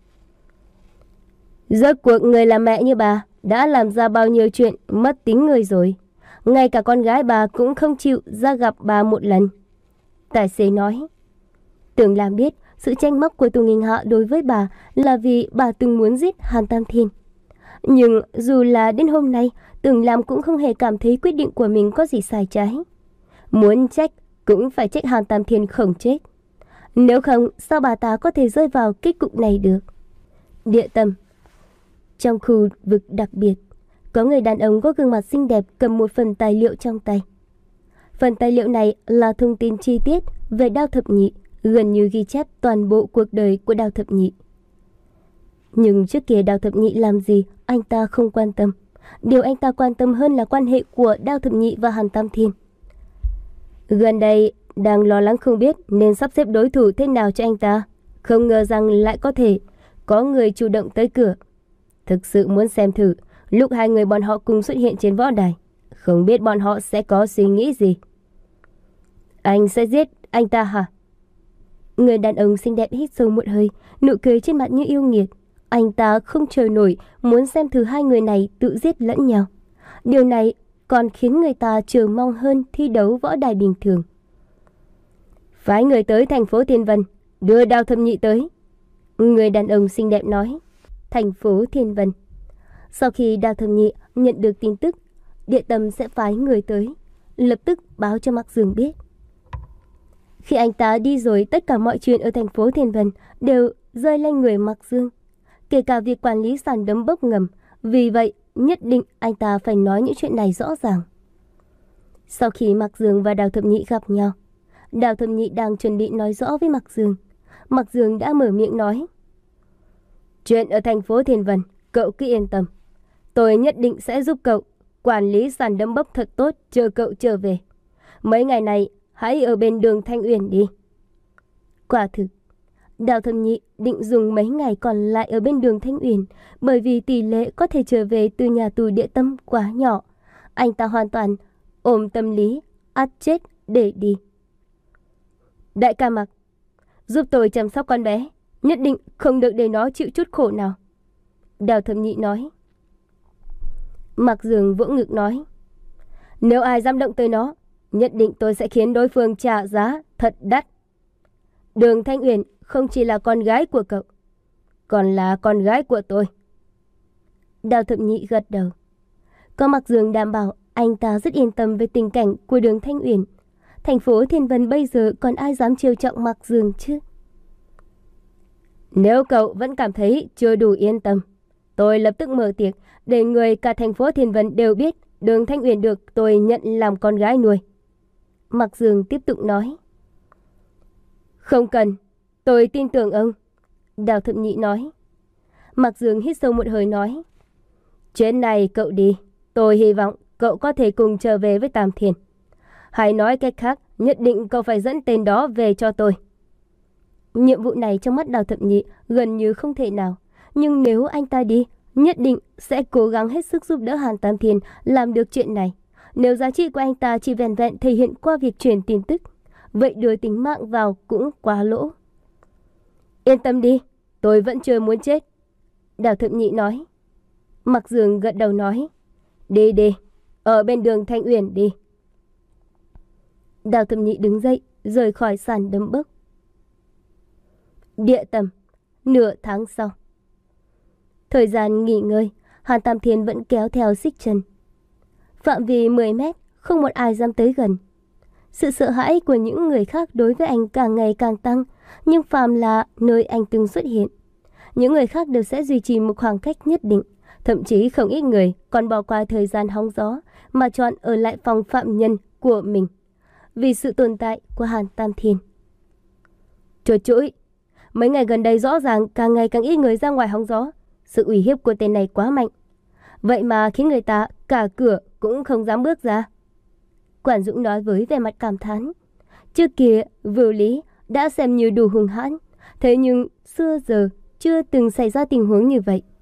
Rốt cuộc người là mẹ như bà đã làm ra bao nhiêu chuyện mất tính người rồi. Ngay cả con gái bà cũng không chịu ra gặp bà một lần. Tài xế nói. Tưởng làm biết sự tranh móc của Tô Nghênh Hạ đối với bà là vì bà từng muốn giết Hàn Tam Thiên. Nhưng dù là đến hôm nay, Tưởng làm cũng không hề cảm thấy quyết định của mình có gì sai trái. Muốn trách cũng phải trách Hàn Tam Thiên không chết. Nếu không, sao bà ta có thể rơi vào kết cục này được? Địa tâm. Trong khu vực đặc biệt, có người đàn ông có gương mặt xinh đẹp cầm một phần tài liệu trong tay. Phần tài liệu này là thông tin chi tiết về Đao Thập Nhị, gần như ghi chép toàn bộ cuộc đời của Đao Thập Nhị. Nhưng trước kia Đao Thập Nhị làm gì, anh ta không quan tâm. Điều anh ta quan tâm hơn là quan hệ của Đao Thập Nhị và Hàn Tam Thiên. Gần đây, đang lo lắng không biết nên sắp xếp đối thủ thế nào cho anh ta. Không ngờ rằng lại có thể có người chủ động tới cửa. Thực sự muốn xem thử lúc hai người bọn họ cùng xuất hiện trên võ đài, không biết bọn họ sẽ có suy nghĩ gì. Anh sẽ giết anh ta hả? Người đàn ông xinh đẹp hít sâu một hơi, nụ cười trên mặt như yêu nghiệt. Anh ta không chờ nổi muốn xem thử hai người này tự giết lẫn nhau. Điều này còn khiến người ta chờ mong hơn thi đấu võ đài bình thường. Phái người tới thành phố Thiên Vân, đưa Đao Thập Nhị tới. Người đàn ông xinh đẹp nói. Thành phố Thiên Vân. Sau khi Đao Thập Nhị nhận được tin tức Địa Tâm sẽ phái người tới, lập tức báo cho Mạc Dương biết. Khi anh ta đi rồi, tất cả mọi chuyện ở thành phố Thiên Vân đều rơi lên người Mạc Dương, kể cả việc quản lý sàn đấm bốc ngầm. Vì vậy nhất định anh ta phải nói những chuyện này rõ ràng. Sau khi Mạc Dương và Đao Thập Nhị gặp nhau, Đao Thập Nhị đang chuẩn bị nói rõ với Mạc Dương. Mạc Dương đã mở miệng nói. Chuyện ở thành phố Thiên Vân, cậu cứ yên tâm. Tôi nhất định sẽ giúp cậu quản lý sàn đấm bốc thật tốt, chờ cậu trở về. Mấy ngày này hãy ở bên đường Thanh Uyển đi. Quả thực, Đao Thập Nhị định dùng mấy ngày còn lại ở bên đường Thanh Uyển, bởi vì tỷ lệ có thể trở về từ nhà tù Địa Tâm quá nhỏ. Anh ta hoàn toàn ôm tâm lý ắt chết để đi. Đại ca Mạc, giúp tôi chăm sóc con bé, nhất định không được để nó chịu chút khổ nào. Đao Thập Nhị nói. Mạc Dương vỗ ngực nói. Nếu ai dám động tới nó, nhất định tôi sẽ khiến đối phương trả giá thật đắt. Đường Thanh Uyển không chỉ là con gái của cậu, còn là con gái của tôi. Đao Thập Nhị gật đầu. Có Mạc Dương đảm bảo, anh ta rất yên tâm về tình cảnh của đường Thanh Uyển. Thành phố Thiên Vân bây giờ còn ai dám trêu chọc Mạc Dương chứ? Nếu cậu vẫn cảm thấy chưa đủ yên tâm, tôi lập tức mở tiệc để người cả thành phố Thiên Vân đều biết đường Thanh Uyển được tôi nhận làm con gái nuôi. Mạc Dương tiếp tục nói. Không cần, tôi tin tưởng ông. Đao Thập Nhị nói. Mạc Dương hít sâu một hơi nói. Chuyến này cậu đi, tôi hy vọng cậu có thể cùng trở về với Tam Thiên. Hay nói cách khác, nhất định cậu phải dẫn tên đó về cho tôi. Nhiệm vụ này trong mắt Đao Thập Nhị gần như không thể nào. Nhưng nếu anh ta đi, nhất định sẽ cố gắng hết sức giúp đỡ Hàn Tam Thiên làm được chuyện này. Nếu giá trị của anh ta chỉ vẹn vẹn thể hiện qua việc truyền tin tức, vậy đưa tính mạng vào cũng quá lỗ. Yên tâm đi, tôi vẫn chưa muốn chết. Đao Thập Nhị nói. Mạc Dương gật đầu nói. Đi đi, ở bên đường Thanh Uyển đi. Đao Thập Nhị đứng dậy, rời khỏi sàn đấm bốc. Địa Tâm, nửa tháng sau. Thời gian nghỉ ngơi, Hàn Tam Thiên vẫn kéo theo Xích Trần. Phạm vi mười mét, không một ai dám tới gần. Sự sợ hãi của những người khác đối với anh càng ngày càng tăng, nhưng phàm là nơi anh từng xuất hiện, những người khác đều sẽ duy trì một khoảng cách nhất định. Thậm chí không ít người còn bỏ qua thời gian hóng gió mà chọn ở lại phòng phạm nhân của mình vì sự tồn tại của Hàn Tam Thiên. Chuột chuỗi, mấy ngày gần đây rõ ràng càng ngày càng ít người ra ngoài hóng gió. Sự uy hiếp của tên này quá mạnh, vậy mà khiến người ta cả cửa cũng không dám bước ra. Quản Dũng nói với vẻ mặt cảm thán. Trước kia Vưu Lý đã xem như đủ hung hãn, thế nhưng xưa giờ chưa từng xảy ra tình huống như vậy.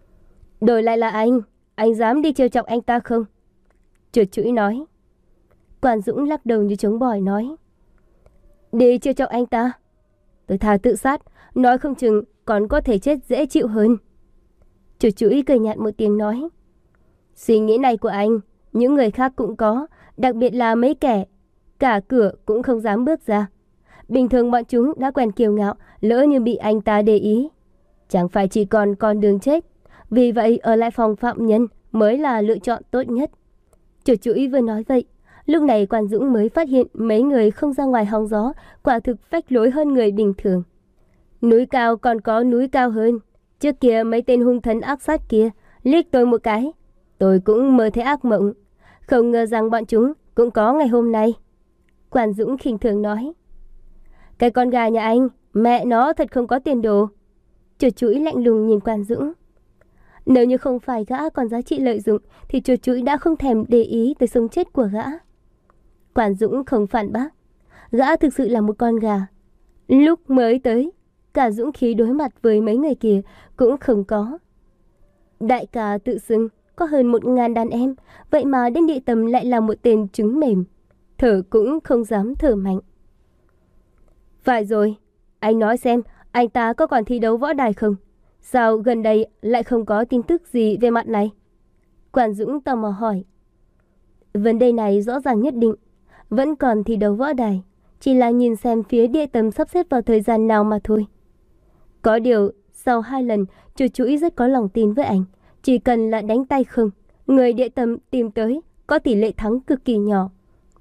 Đổi lại là anh, anh dám đi trêu chọc anh ta không? Chuột chuỗi nói. Quản Dũng lắc đầu như chống bỏi nói. Đi trêu chọc anh ta? Tôi thà tự sát, nói không chừng còn có thể chết dễ chịu hơn. Chuột chuỗi cười nhạt một tiếng nói. Suy nghĩ này của anh, những người khác cũng có, đặc biệt là mấy kẻ cả cửa cũng không dám bước ra. Bình thường bọn chúng đã quen kiêu ngạo, lỡ như bị anh ta để ý, chẳng phải chỉ còn con đường chết. Vì vậy ở lại phòng phạm nhân mới là lựa chọn tốt nhất. Chuột chuỗi vừa nói vậy, lúc này Quản Dũng mới phát hiện mấy người không ra ngoài hóng gió quả thực phách lối hơn người bình thường. Núi cao còn có núi cao hơn. Trước kia mấy tên hung thần ác sát kia liếc tôi một cái, tôi cũng mơ thấy ác mộng. Không ngờ rằng bọn chúng cũng có ngày hôm nay. Quản Dũng khinh thường nói. Cái con gà nhà anh, mẹ nó thật không có tiền đồ. Chuột chuỗi lạnh lùng nhìn Quản Dũng. Nếu như không phải gã còn giá trị lợi dụng thì chuột chuỗi đã không thèm để ý tới sống chết của gã. Quản Dũng không phản bác. Gã thực sự là một con gà. Lúc mới tới, cả dũng khí đối mặt với mấy người kia cũng không có. Đại ca tự xưng có hơn một ngàn đàn em, vậy mà đến địa tầm lại là một tên trứng mềm, thở cũng không dám thở mạnh. Phải rồi, anh nói xem, anh ta có còn thi đấu võ đài không? Sao gần đây lại không có tin tức gì về mặt này? Quản Dũng tò mò hỏi. Vấn đề này rõ ràng nhất định, vẫn còn thi đấu võ đài, chỉ là nhìn xem phía địa tầm sắp xếp vào thời gian nào mà thôi. Có điều, sau hai lần, chuột chuỗi rất có lòng tin với anh. Chỉ cần là đánh tay không, người địa tầm tìm tới có tỷ lệ thắng cực kỳ nhỏ.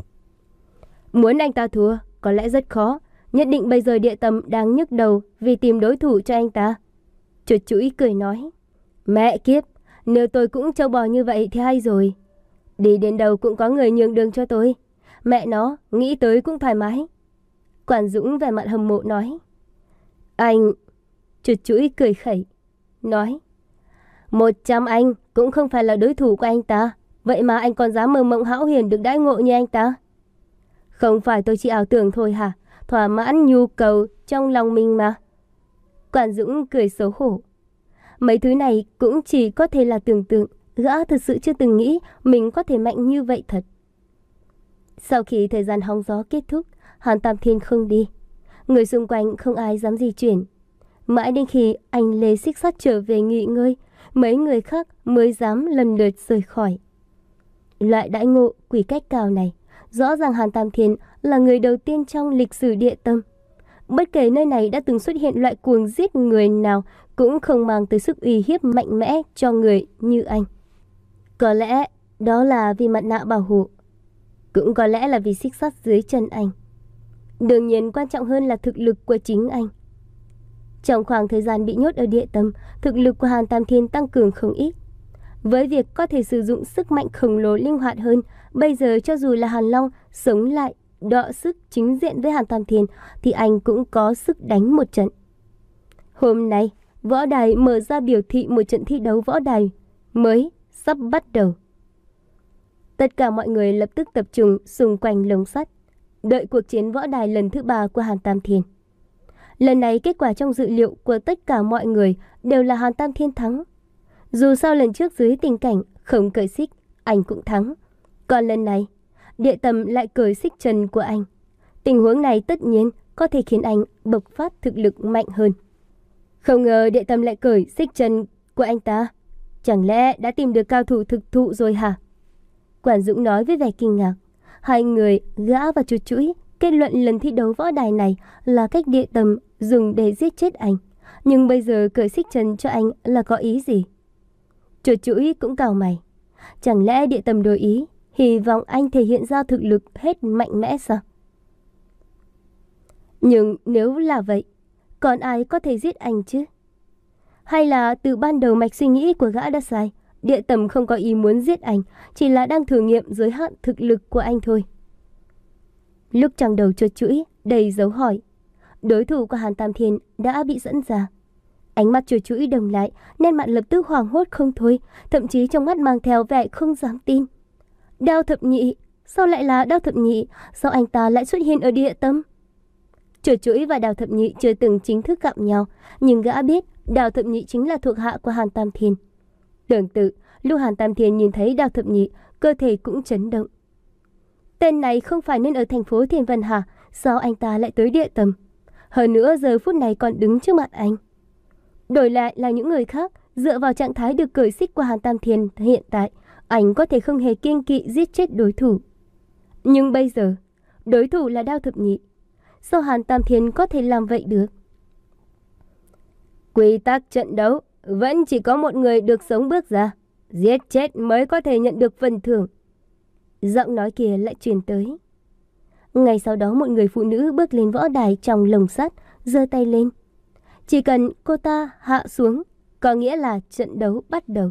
Muốn anh ta thua có lẽ rất khó. Nhất định bây giờ địa tầm đang nhức đầu vì tìm đối thủ cho anh ta. Chuột chuỗi cười nói. Mẹ kiếp, nếu tôi cũng trâu bò như vậy thì hay rồi. Đi đến đâu cũng có người nhường đường cho tôi. Mẹ nó, nghĩ tới cũng thoải mái. Quản Dũng vẻ mặt hâm mộ nói. Anh... Chuột chuỗi cười khẩy, nói. Một trăm anh cũng không phải là đối thủ của anh ta. Vậy mà anh còn dám mơ mộng hão huyền được đãi ngộ như anh ta. Không phải tôi chỉ ảo tưởng thôi hả? Thỏa mãn nhu cầu trong lòng mình mà. Quản Dũng cười xấu hổ. Mấy thứ này cũng chỉ có thể là tưởng tượng. Gã thật sự chưa từng nghĩ mình có thể mạnh như vậy thật. Sau khi thời gian hóng gió kết thúc, Hàn Tam Thiên không đi. Người xung quanh không ai dám di chuyển. Mãi đến khi anh Lê Xích Sắt trở về nghỉ ngơi, mấy người khác mới dám lần lượt rời khỏi. Loại đãi ngộ quỷ cách cao này, rõ ràng Hàn Tam Thiên là người đầu tiên trong lịch sử địa tâm. Bất kể nơi này đã từng xuất hiện loại cuồng giết người nào cũng không mang tới sức uy hiếp mạnh mẽ cho người như anh. Có lẽ đó là vì mặt nạ bảo hộ, cũng có lẽ là vì xích sắt dưới chân anh. Đương nhiên quan trọng hơn là thực lực của chính anh. Trong khoảng thời gian bị nhốt ở địa tâm, thực lực của Hàn Tam Thiên tăng cường không ít. Với việc có thể sử dụng sức mạnh khổng lồ linh hoạt hơn, bây giờ cho dù là Hàn Long sống lại đọ sức chính diện với Hàn Tam Thiên thì anh cũng có sức đánh một trận. Hôm nay, võ đài mở ra biểu thị một trận thi đấu võ đài mới sắp bắt đầu. Tất cả mọi người lập tức tập trung xung quanh lồng sắt, đợi cuộc chiến võ đài lần thứ ba của Hàn Tam Thiên. Lần này kết quả trong dự liệu của tất cả mọi người đều là Hàn Tam Thiên thắng. Dù sao lần trước dưới tình cảnh không cởi xích, anh cũng thắng. Còn lần này, địa tầm lại cởi xích chân của anh. Tình huống này tất nhiên có thể khiến anh bộc phát thực lực mạnh hơn. Không ngờ địa tầm lại cởi xích chân của anh ta. Chẳng lẽ đã tìm được cao thủ thực thụ rồi hả? Quản Dũng nói với vẻ kinh ngạc. Hai người, gã và chuột chuỗi, kết luận lần thi đấu võ đài này là cách địa tầm dùng để giết chết anh. Nhưng bây giờ cởi xích chân cho anh là có ý gì? Chuột chuỗi cũng cau mày. Chẳng lẽ Địa Tầm đổi ý, hy vọng anh thể hiện ra thực lực hết mạnh mẽ sao? Nhưng nếu là vậy, còn ai có thể giết anh chứ? Hay là từ ban đầu mạch suy nghĩ của gã đã sai, Địa Tầm không có ý muốn giết anh, chỉ là đang thử nghiệm giới hạn thực lực của anh thôi. Lúc trong đầu chuột chuỗi đầy dấu hỏi, đối thủ của Hàn Tam Thiên đã bị dẫn ra. Ánh mắt chuột chuỗi đồng lại, nên mặt lập tức hoảng hốt không thôi, thậm chí trong mắt mang theo vẻ không dám tin. Đao Thập Nhị, sao lại là Đao Thập Nhị? Sao anh ta lại xuất hiện ở Địa Tâm? Chuột chuỗi và Đao Thập Nhị chưa từng chính thức gặp nhau, nhưng gã biết Đao Thập Nhị chính là thuộc hạ của Hàn Tam Thiên. Tương tự, lúc Hàn Tam Thiên nhìn thấy Đao Thập Nhị, cơ thể cũng chấn động. Tên này không phải nên ở thành phố Thiên Vân hả? Sao anh ta lại tới Địa Tâm? Hơn nữa giờ phút này còn đứng trước mặt anh. Đổi lại là những người khác, dựa vào trạng thái được cởi xích của Hàn Tam Thiên hiện tại, anh có thể không hề kiêng kỵ giết chết đối thủ. Nhưng bây giờ, đối thủ là Đao Thập Nhị. Sao Hàn Tam Thiên có thể làm vậy được? Quy tắc trận đấu, vẫn chỉ có một người được sống bước ra. Giết chết mới có thể nhận được phần thưởng. Giọng nói kia lại truyền tới. Ngay sau đó một người phụ nữ bước lên võ đài trong lồng sắt, giơ tay lên. Chỉ cần cô ta hạ xuống, có nghĩa là trận đấu bắt đầu.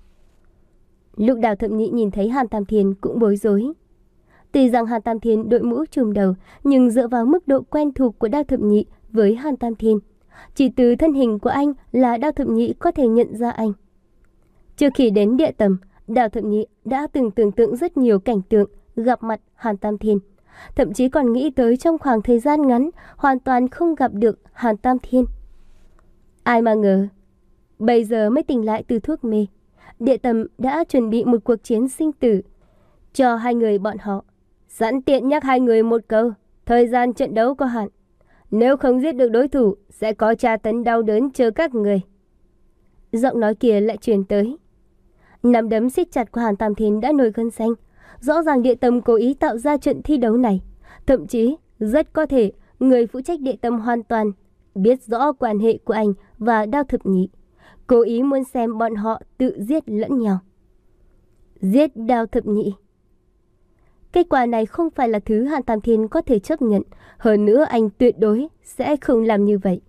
Lúc Đào Thập Nhị nhìn thấy Hàn Tam Thiên cũng bối rối. Tuy rằng Hàn Tam Thiên đội mũ trùm đầu, nhưng dựa vào mức độ quen thuộc của Đao Thập Nhị với Hàn Tam Thiên, chỉ từ thân hình của anh là Đao Thập Nhị có thể nhận ra anh. Trước khi đến Địa Tầm, Đao Thập Nhị đã từng tưởng tượng rất nhiều cảnh tượng gặp mặt Hàn Tam Thiên, thậm chí còn nghĩ tới trong khoảng thời gian ngắn hoàn toàn không gặp được Hàn Tam Thiên. Ai mà ngờ, bây giờ mới tỉnh lại từ thuốc mê, Địa Tầm đã chuẩn bị một cuộc chiến sinh tử cho hai người bọn họ. Sẵn tiện nhắc hai người một câu, thời gian trận đấu có hạn. Nếu không giết được đối thủ, sẽ có tra tấn đau đớn chờ các người. Giọng nói kia lại truyền tới. Nắm đấm siết chặt của Hàn Tam Thiên đã nổi gân xanh. Rõ ràng Địa Tâm cố ý tạo ra trận thi đấu này. Thậm chí, rất có thể người phụ trách Địa Tâm hoàn toàn biết rõ quan hệ của anh và Đao Thập Nhị, cố ý muốn xem bọn họ tự giết lẫn nhau. Giết Đao Thập Nhị. Kết quả này không phải là thứ Hàn Tam Thiên có thể chấp nhận. Hơn nữa anh tuyệt đối sẽ không làm như vậy.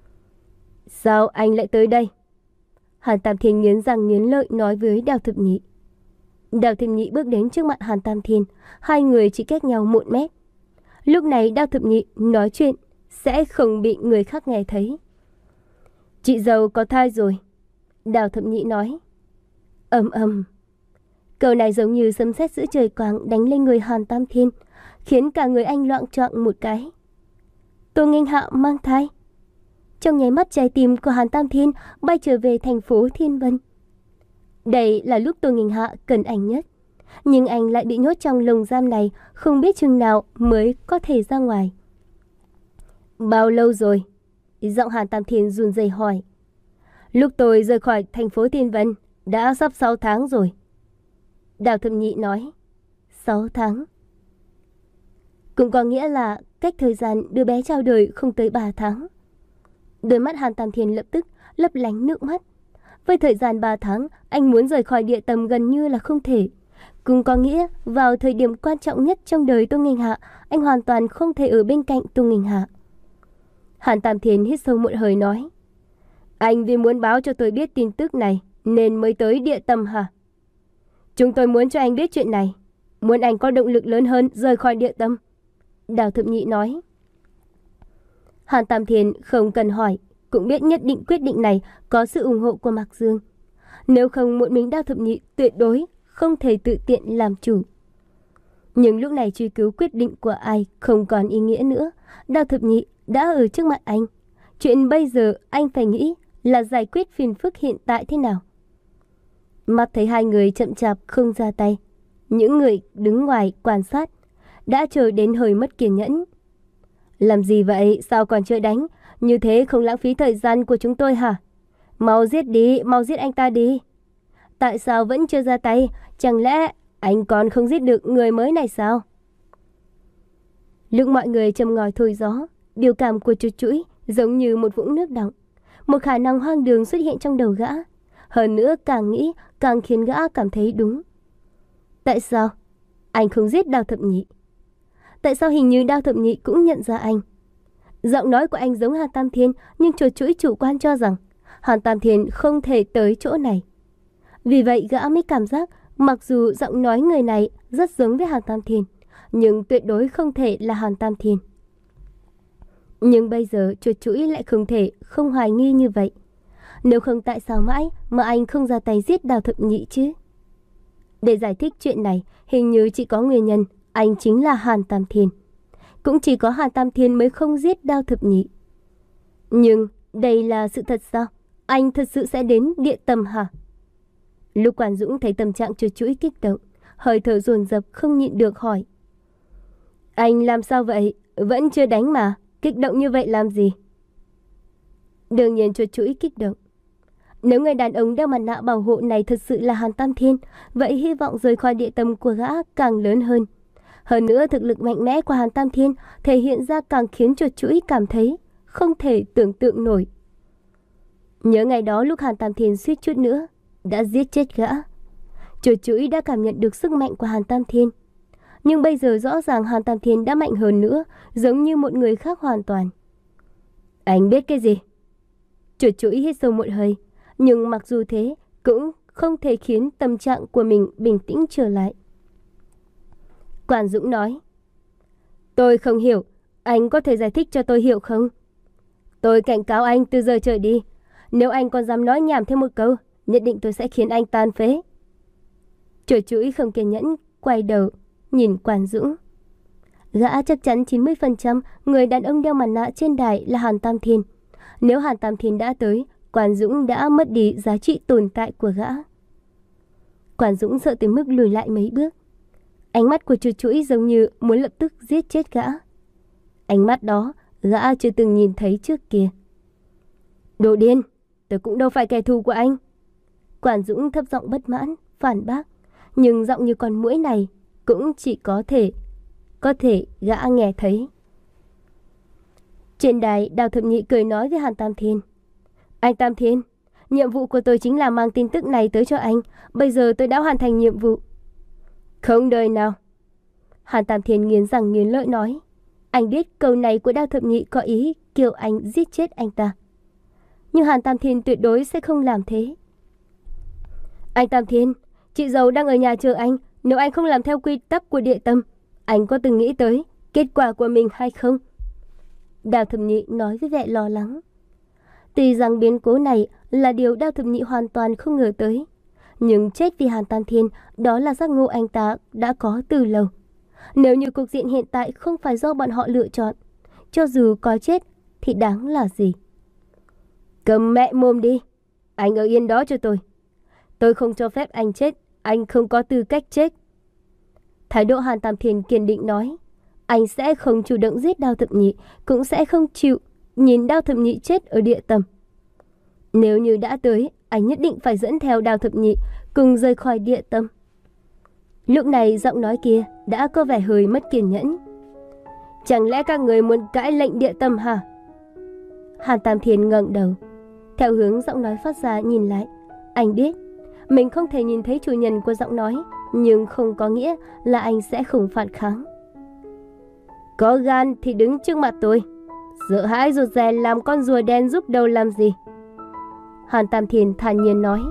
Sao anh lại tới đây? Hàn Tam Thiên nghiến răng nghiến lợi nói với Đao Thập Nhị. Đao Thập Nhị bước đến trước mặt Hàn Tam Thiên. Hai người chỉ cách nhau một mét. Lúc này Đao Thập Nhị nói chuyện sẽ không bị người khác nghe thấy. Chị dâu có thai rồi, Đao Thập Nhị nói. Ầm ầm. Câu này giống như sấm sét giữa trời quang đánh lên người Hàn Tam Thiên, khiến cả người anh loạng choạng một cái. Tô Nghênh Hạ mang thai. Trong nháy mắt trái tim của Hàn Tam Thiên bay trở về thành phố Thiên Vân. Đây là lúc Tô Nghênh Hạ cần anh nhất, nhưng anh lại bị nhốt trong lồng giam này, không biết chừng nào mới có thể ra ngoài. Bao lâu rồi? Giọng Hàn Tam Thiên run rẩy hỏi. Lúc tôi rời khỏi thành phố Thiên Vân đã sắp sáu tháng rồi. Đào Thập Nhị nói. Sáu tháng. Cũng có nghĩa là cách thời gian đứa bé chào đời không tới ba tháng. Đôi mắt Hàn Tam Thiên lập tức lấp lánh nước mắt. Với thời gian ba tháng, anh muốn rời khỏi Địa Tâm gần như là không thể. Cũng có nghĩa vào thời điểm quan trọng nhất trong đời Tô Nghênh Hạ, anh hoàn toàn không thể ở bên cạnh Tô Nghênh Hạ. Hàn Tam Thiên hít sâu một hơi nói. Anh vì muốn báo cho tôi biết tin tức này nên mới tới Địa Tâm hả? Chúng tôi muốn cho anh biết chuyện này, muốn anh có động lực lớn hơn rời khỏi Địa Tâm. Đào Thập Nhị nói. Hàn Tam Thiên không cần hỏi, cũng biết nhất định quyết định này có sự ủng hộ của Mạc Dương. Nếu không một mình Đào Thập Nhị tuyệt đối không thể tự tiện làm chủ. Nhưng lúc này truy cứu quyết định của ai không còn ý nghĩa nữa. Đào Thập Nhị đã ở trước mặt anh. Chuyện bây giờ anh phải nghĩ là giải quyết phiền phức hiện tại thế nào. Mắt thấy hai người chậm chạp không ra tay, những người đứng ngoài quan sát đã chờ đến hơi mất kiên nhẫn. Làm gì vậy? Sao còn chưa đánh? Như thế không lãng phí thời gian của chúng tôi hả? Mau giết đi, mau giết anh ta đi. Tại sao vẫn chưa ra tay? Chẳng lẽ anh còn không giết được người mới này sao? Lúc mọi người châm ngòi thổi gió, biểu cảm của Chuột Chuỗi giống như một vũng nước đọng. Một khả năng hoang đường xuất hiện trong đầu gã. Hơn nữa càng nghĩ càng khiến gã cảm thấy đúng. Tại sao anh không giết Đao Thập Nhị? Tại sao hình như Đao Thập Nhị cũng nhận ra anh? Giọng nói của anh giống Hàn Tam Thiên, nhưng chuột chuỗi chủ quan cho rằng Hàn Tam Thiên không thể tới chỗ này. Vì vậy gã mới cảm giác mặc dù giọng nói người này rất giống với Hàn Tam Thiên, nhưng tuyệt đối không thể là Hàn Tam Thiên. Nhưng bây giờ chuột chuỗi lại không thể không hoài nghi như vậy. Nếu không tại sao mãi mà anh không ra tay giết Đao Thập Nhị chứ? Để giải thích chuyện này, hình như chỉ có nguyên nhân anh chính là Hàn Tam Thiên. Cũng chỉ có Hàn Tam Thiên mới không giết Đao Thập Nhị. Nhưng đây là sự thật sao? Anh thật sự sẽ đến địa tâm hả? Lúc Quản Dũng thấy tâm trạng chuột chuỗi kích động, hơi thở dồn dập không nhịn được hỏi. Anh làm sao vậy? Vẫn chưa đánh mà, kích động như vậy làm gì? Đương nhiên chuột chuỗi kích động. Nếu người đàn ông đeo mặt nạ bảo hộ này thật sự là Hàn Tam Thiên, vậy hy vọng rời khỏi địa tâm của gã càng lớn hơn. Hơn nữa thực lực mạnh mẽ của Hàn Tam Thiên thể hiện ra càng khiến chuột chuỗi cảm thấy không thể tưởng tượng nổi. Nhớ ngày đó lúc Hàn Tam Thiên suýt chút nữa đã giết chết gã, chuột chuỗi đã cảm nhận được sức mạnh của Hàn Tam Thiên. Nhưng bây giờ rõ ràng Hàn Tam Thiên đã mạnh hơn nữa, giống như một người khác hoàn toàn. Anh biết cái gì? Chuột chuỗi hít sâu một hơi, nhưng mặc dù thế cũng không thể khiến tâm trạng của mình bình tĩnh trở lại. Quản Dũng nói. Tôi không hiểu, anh có thể giải thích cho tôi hiểu không? Tôi cảnh cáo anh từ giờ trở đi, nếu anh còn dám nói nhảm thêm một câu, nhất định tôi sẽ khiến anh tan phế. Chuột chuỗi không kiên nhẫn quay đầu nhìn Quản Dũng. Gã chắc chắn chín mươi phần trăm người đàn ông đeo mặt nạ trên đài là Hàn Tam Thiên. Nếu Hàn Tam Thiên đã tới, Quản Dũng đã mất đi giá trị tồn tại của gã. Quản Dũng sợ tới mức lùi lại mấy bước. Ánh mắt của chuột chuỗi giống như muốn lập tức giết chết gã. Ánh mắt đó gã chưa từng nhìn thấy trước kia. Đồ điên, tôi cũng đâu phải kẻ thù của anh. Quản Dũng thấp giọng bất mãn, phản bác. Nhưng giọng như con muỗi này cũng chỉ có thể, có thể gã nghe thấy. Trên đài, Đao Thập Nhị cười nói với Hàn Tam Thiên. Anh Tam Thiên, nhiệm vụ của tôi chính là mang tin tức này tới cho anh. Bây giờ tôi đã hoàn thành nhiệm vụ. Không đời nào. Hàn Tam Thiên nghiến răng nghiến lợi nói. Anh biết câu này của Đao Thập Nhị có ý kêu anh giết chết anh ta. Nhưng Hàn Tam Thiên tuyệt đối sẽ không làm thế. Anh Tam Thiên, chị dâu đang ở nhà chờ anh. Nếu anh không làm theo quy tắc của địa tâm, anh có từng nghĩ tới kết quả của mình hay không? Đao Thập Nhị nói với vẻ lo lắng. Tuy rằng biến cố này là điều Đao Thập Nhị hoàn toàn không ngờ tới, nhưng chết vì Hàn Tam Thiên đó là giác ngộ anh ta đã có từ lâu. Nếu như cục diện hiện tại không phải do bọn họ lựa chọn, cho dù có chết thì đáng là gì? Cầm mẹ mồm đi. Anh ở yên đó cho tôi. Tôi không cho phép anh chết. Anh không có tư cách chết. Thái độ Hàn Tam Thiên kiên định nói. Anh sẽ không chủ động giết Đao Thập Nhị, cũng sẽ không chịu nhìn Đao Thập Nhị chết ở địa tâm. Nếu như đã tới, anh nhất định phải dẫn theo Đao Thập Nhị cùng rời khỏi địa tâm. Lúc này giọng nói kia đã có vẻ hơi mất kiên nhẫn. Chẳng lẽ các người muốn cãi lệnh địa tâm hả? Hàn Tam Thiên ngẩng đầu, theo hướng giọng nói phát ra nhìn lại. Anh biết mình không thể nhìn thấy chủ nhân của giọng nói, nhưng không có nghĩa là anh sẽ không phản kháng. Có gan thì đứng trước mặt tôi. Sợ hãi rụt rè làm con rùa đen giúp đầu làm gì? Hàn Tam Thiên thản nhiên nói.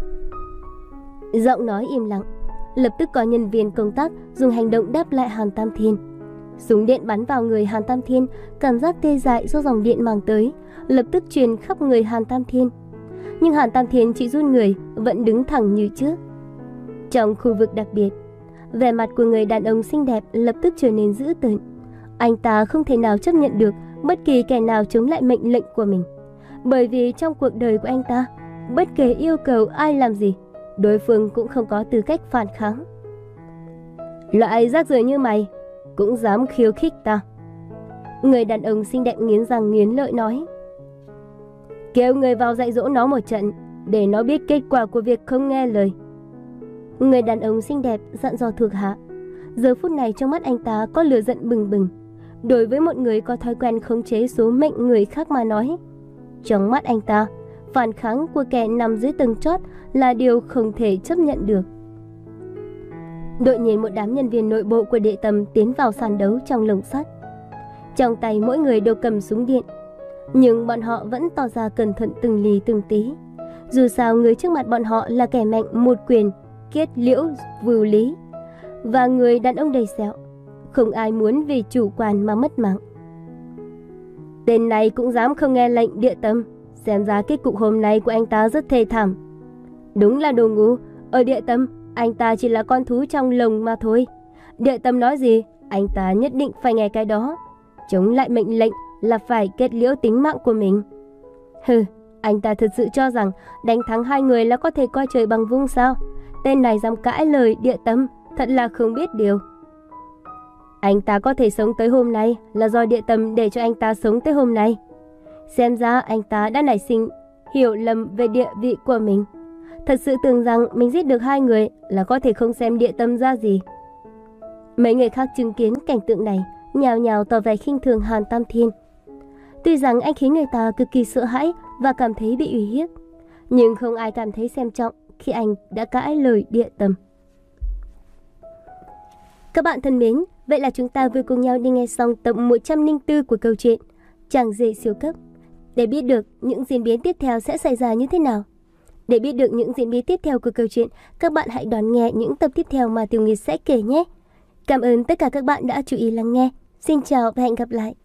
Giọng nói im lặng. Lập tức có nhân viên công tác dùng hành động đáp lại Hàn Tam Thiên. Súng điện bắn vào người Hàn Tam Thiên, cảm giác tê dại do dòng điện mang tới lập tức truyền khắp người Hàn Tam Thiên. Nhưng Hàn Tam Thiên chỉ run người, vẫn đứng thẳng như trước. Trong khu vực đặc biệt, vẻ mặt của người đàn ông xinh đẹp lập tức trở nên dữ tợn. Anh ta không thể nào chấp nhận được bất kỳ kẻ nào chống lại mệnh lệnh của mình, bởi vì trong cuộc đời của anh ta, bất kể yêu cầu ai làm gì, đối phương cũng không có tư cách phản kháng. Loại rác rưởi như mày cũng dám khiêu khích ta? Người đàn ông xinh đẹp nghiến răng nghiến lợi nói. Kêu người vào dạy dỗ nó một trận, để nó biết kết quả của việc không nghe lời. Người đàn ông xinh đẹp dặn dò thuộc hạ. Giờ phút này trong mắt anh ta có lửa giận bừng bừng. Đối với một người có thói quen khống chế số mệnh người khác mà nói, trong mắt anh ta, phản kháng của kẻ nằm dưới tầng chót là điều không thể chấp nhận được. Đột nhiên một đám nhân viên nội bộ của Địa Tâm tiến vào sàn đấu trong lồng sắt. Trong tay mỗi người đều cầm súng điện, nhưng bọn họ vẫn tỏ ra cẩn thận từng ly từng tí. Dù sao người trước mặt bọn họ là kẻ mạnh một quyền, kết liễu vưu lý, và người đàn ông đầy sẹo. Không ai muốn vì chủ quan mà mất mạng. Tên này cũng dám không nghe lệnh Địa Tâm, xem ra kết cục hôm nay của anh ta rất thê thảm. Đúng là đồ ngu, ở Địa Tâm anh ta chỉ là con thú trong lồng mà thôi. Địa Tâm nói gì, anh ta nhất định phải nghe cái đó. Chống lại mệnh lệnh là phải kết liễu tính mạng của mình. Hừ, anh ta thật sự cho rằng đánh thắng hai người là có thể coi trời bằng vung sao? Tên này dám cãi lời Địa Tâm, thật là không biết điều. Anh ta có thể sống tới hôm nay là do Địa Tâm để cho anh ta sống tới hôm nay. Xem ra anh ta đã nảy sinh hiểu lầm về địa vị của mình. Thật sự tưởng rằng mình giết được hai người là có thể không xem Địa Tâm ra gì. Mấy người khác chứng kiến cảnh tượng này nhào nhào tỏ vẻ khinh thường Hàn Tam Thiên. Tuy rằng anh khiến người ta cực kỳ sợ hãi và cảm thấy bị uy hiếp, nhưng không ai cảm thấy xem trọng khi anh đã cãi lời Địa Tâm. Các bạn thân mến, vậy là chúng ta vừa cùng nhau đi nghe xong tập một trăm lẻ bốn của câu chuyện Chàng Rể Siêu Cấp. Để biết được những diễn biến tiếp theo sẽ xảy ra như thế nào, để biết được những diễn biến tiếp theo của câu chuyện, các bạn hãy đón nghe những tập tiếp theo mà Tiểu Nguyệt sẽ kể nhé. Cảm ơn tất cả các bạn đã chú ý lắng nghe. Xin chào và hẹn gặp lại.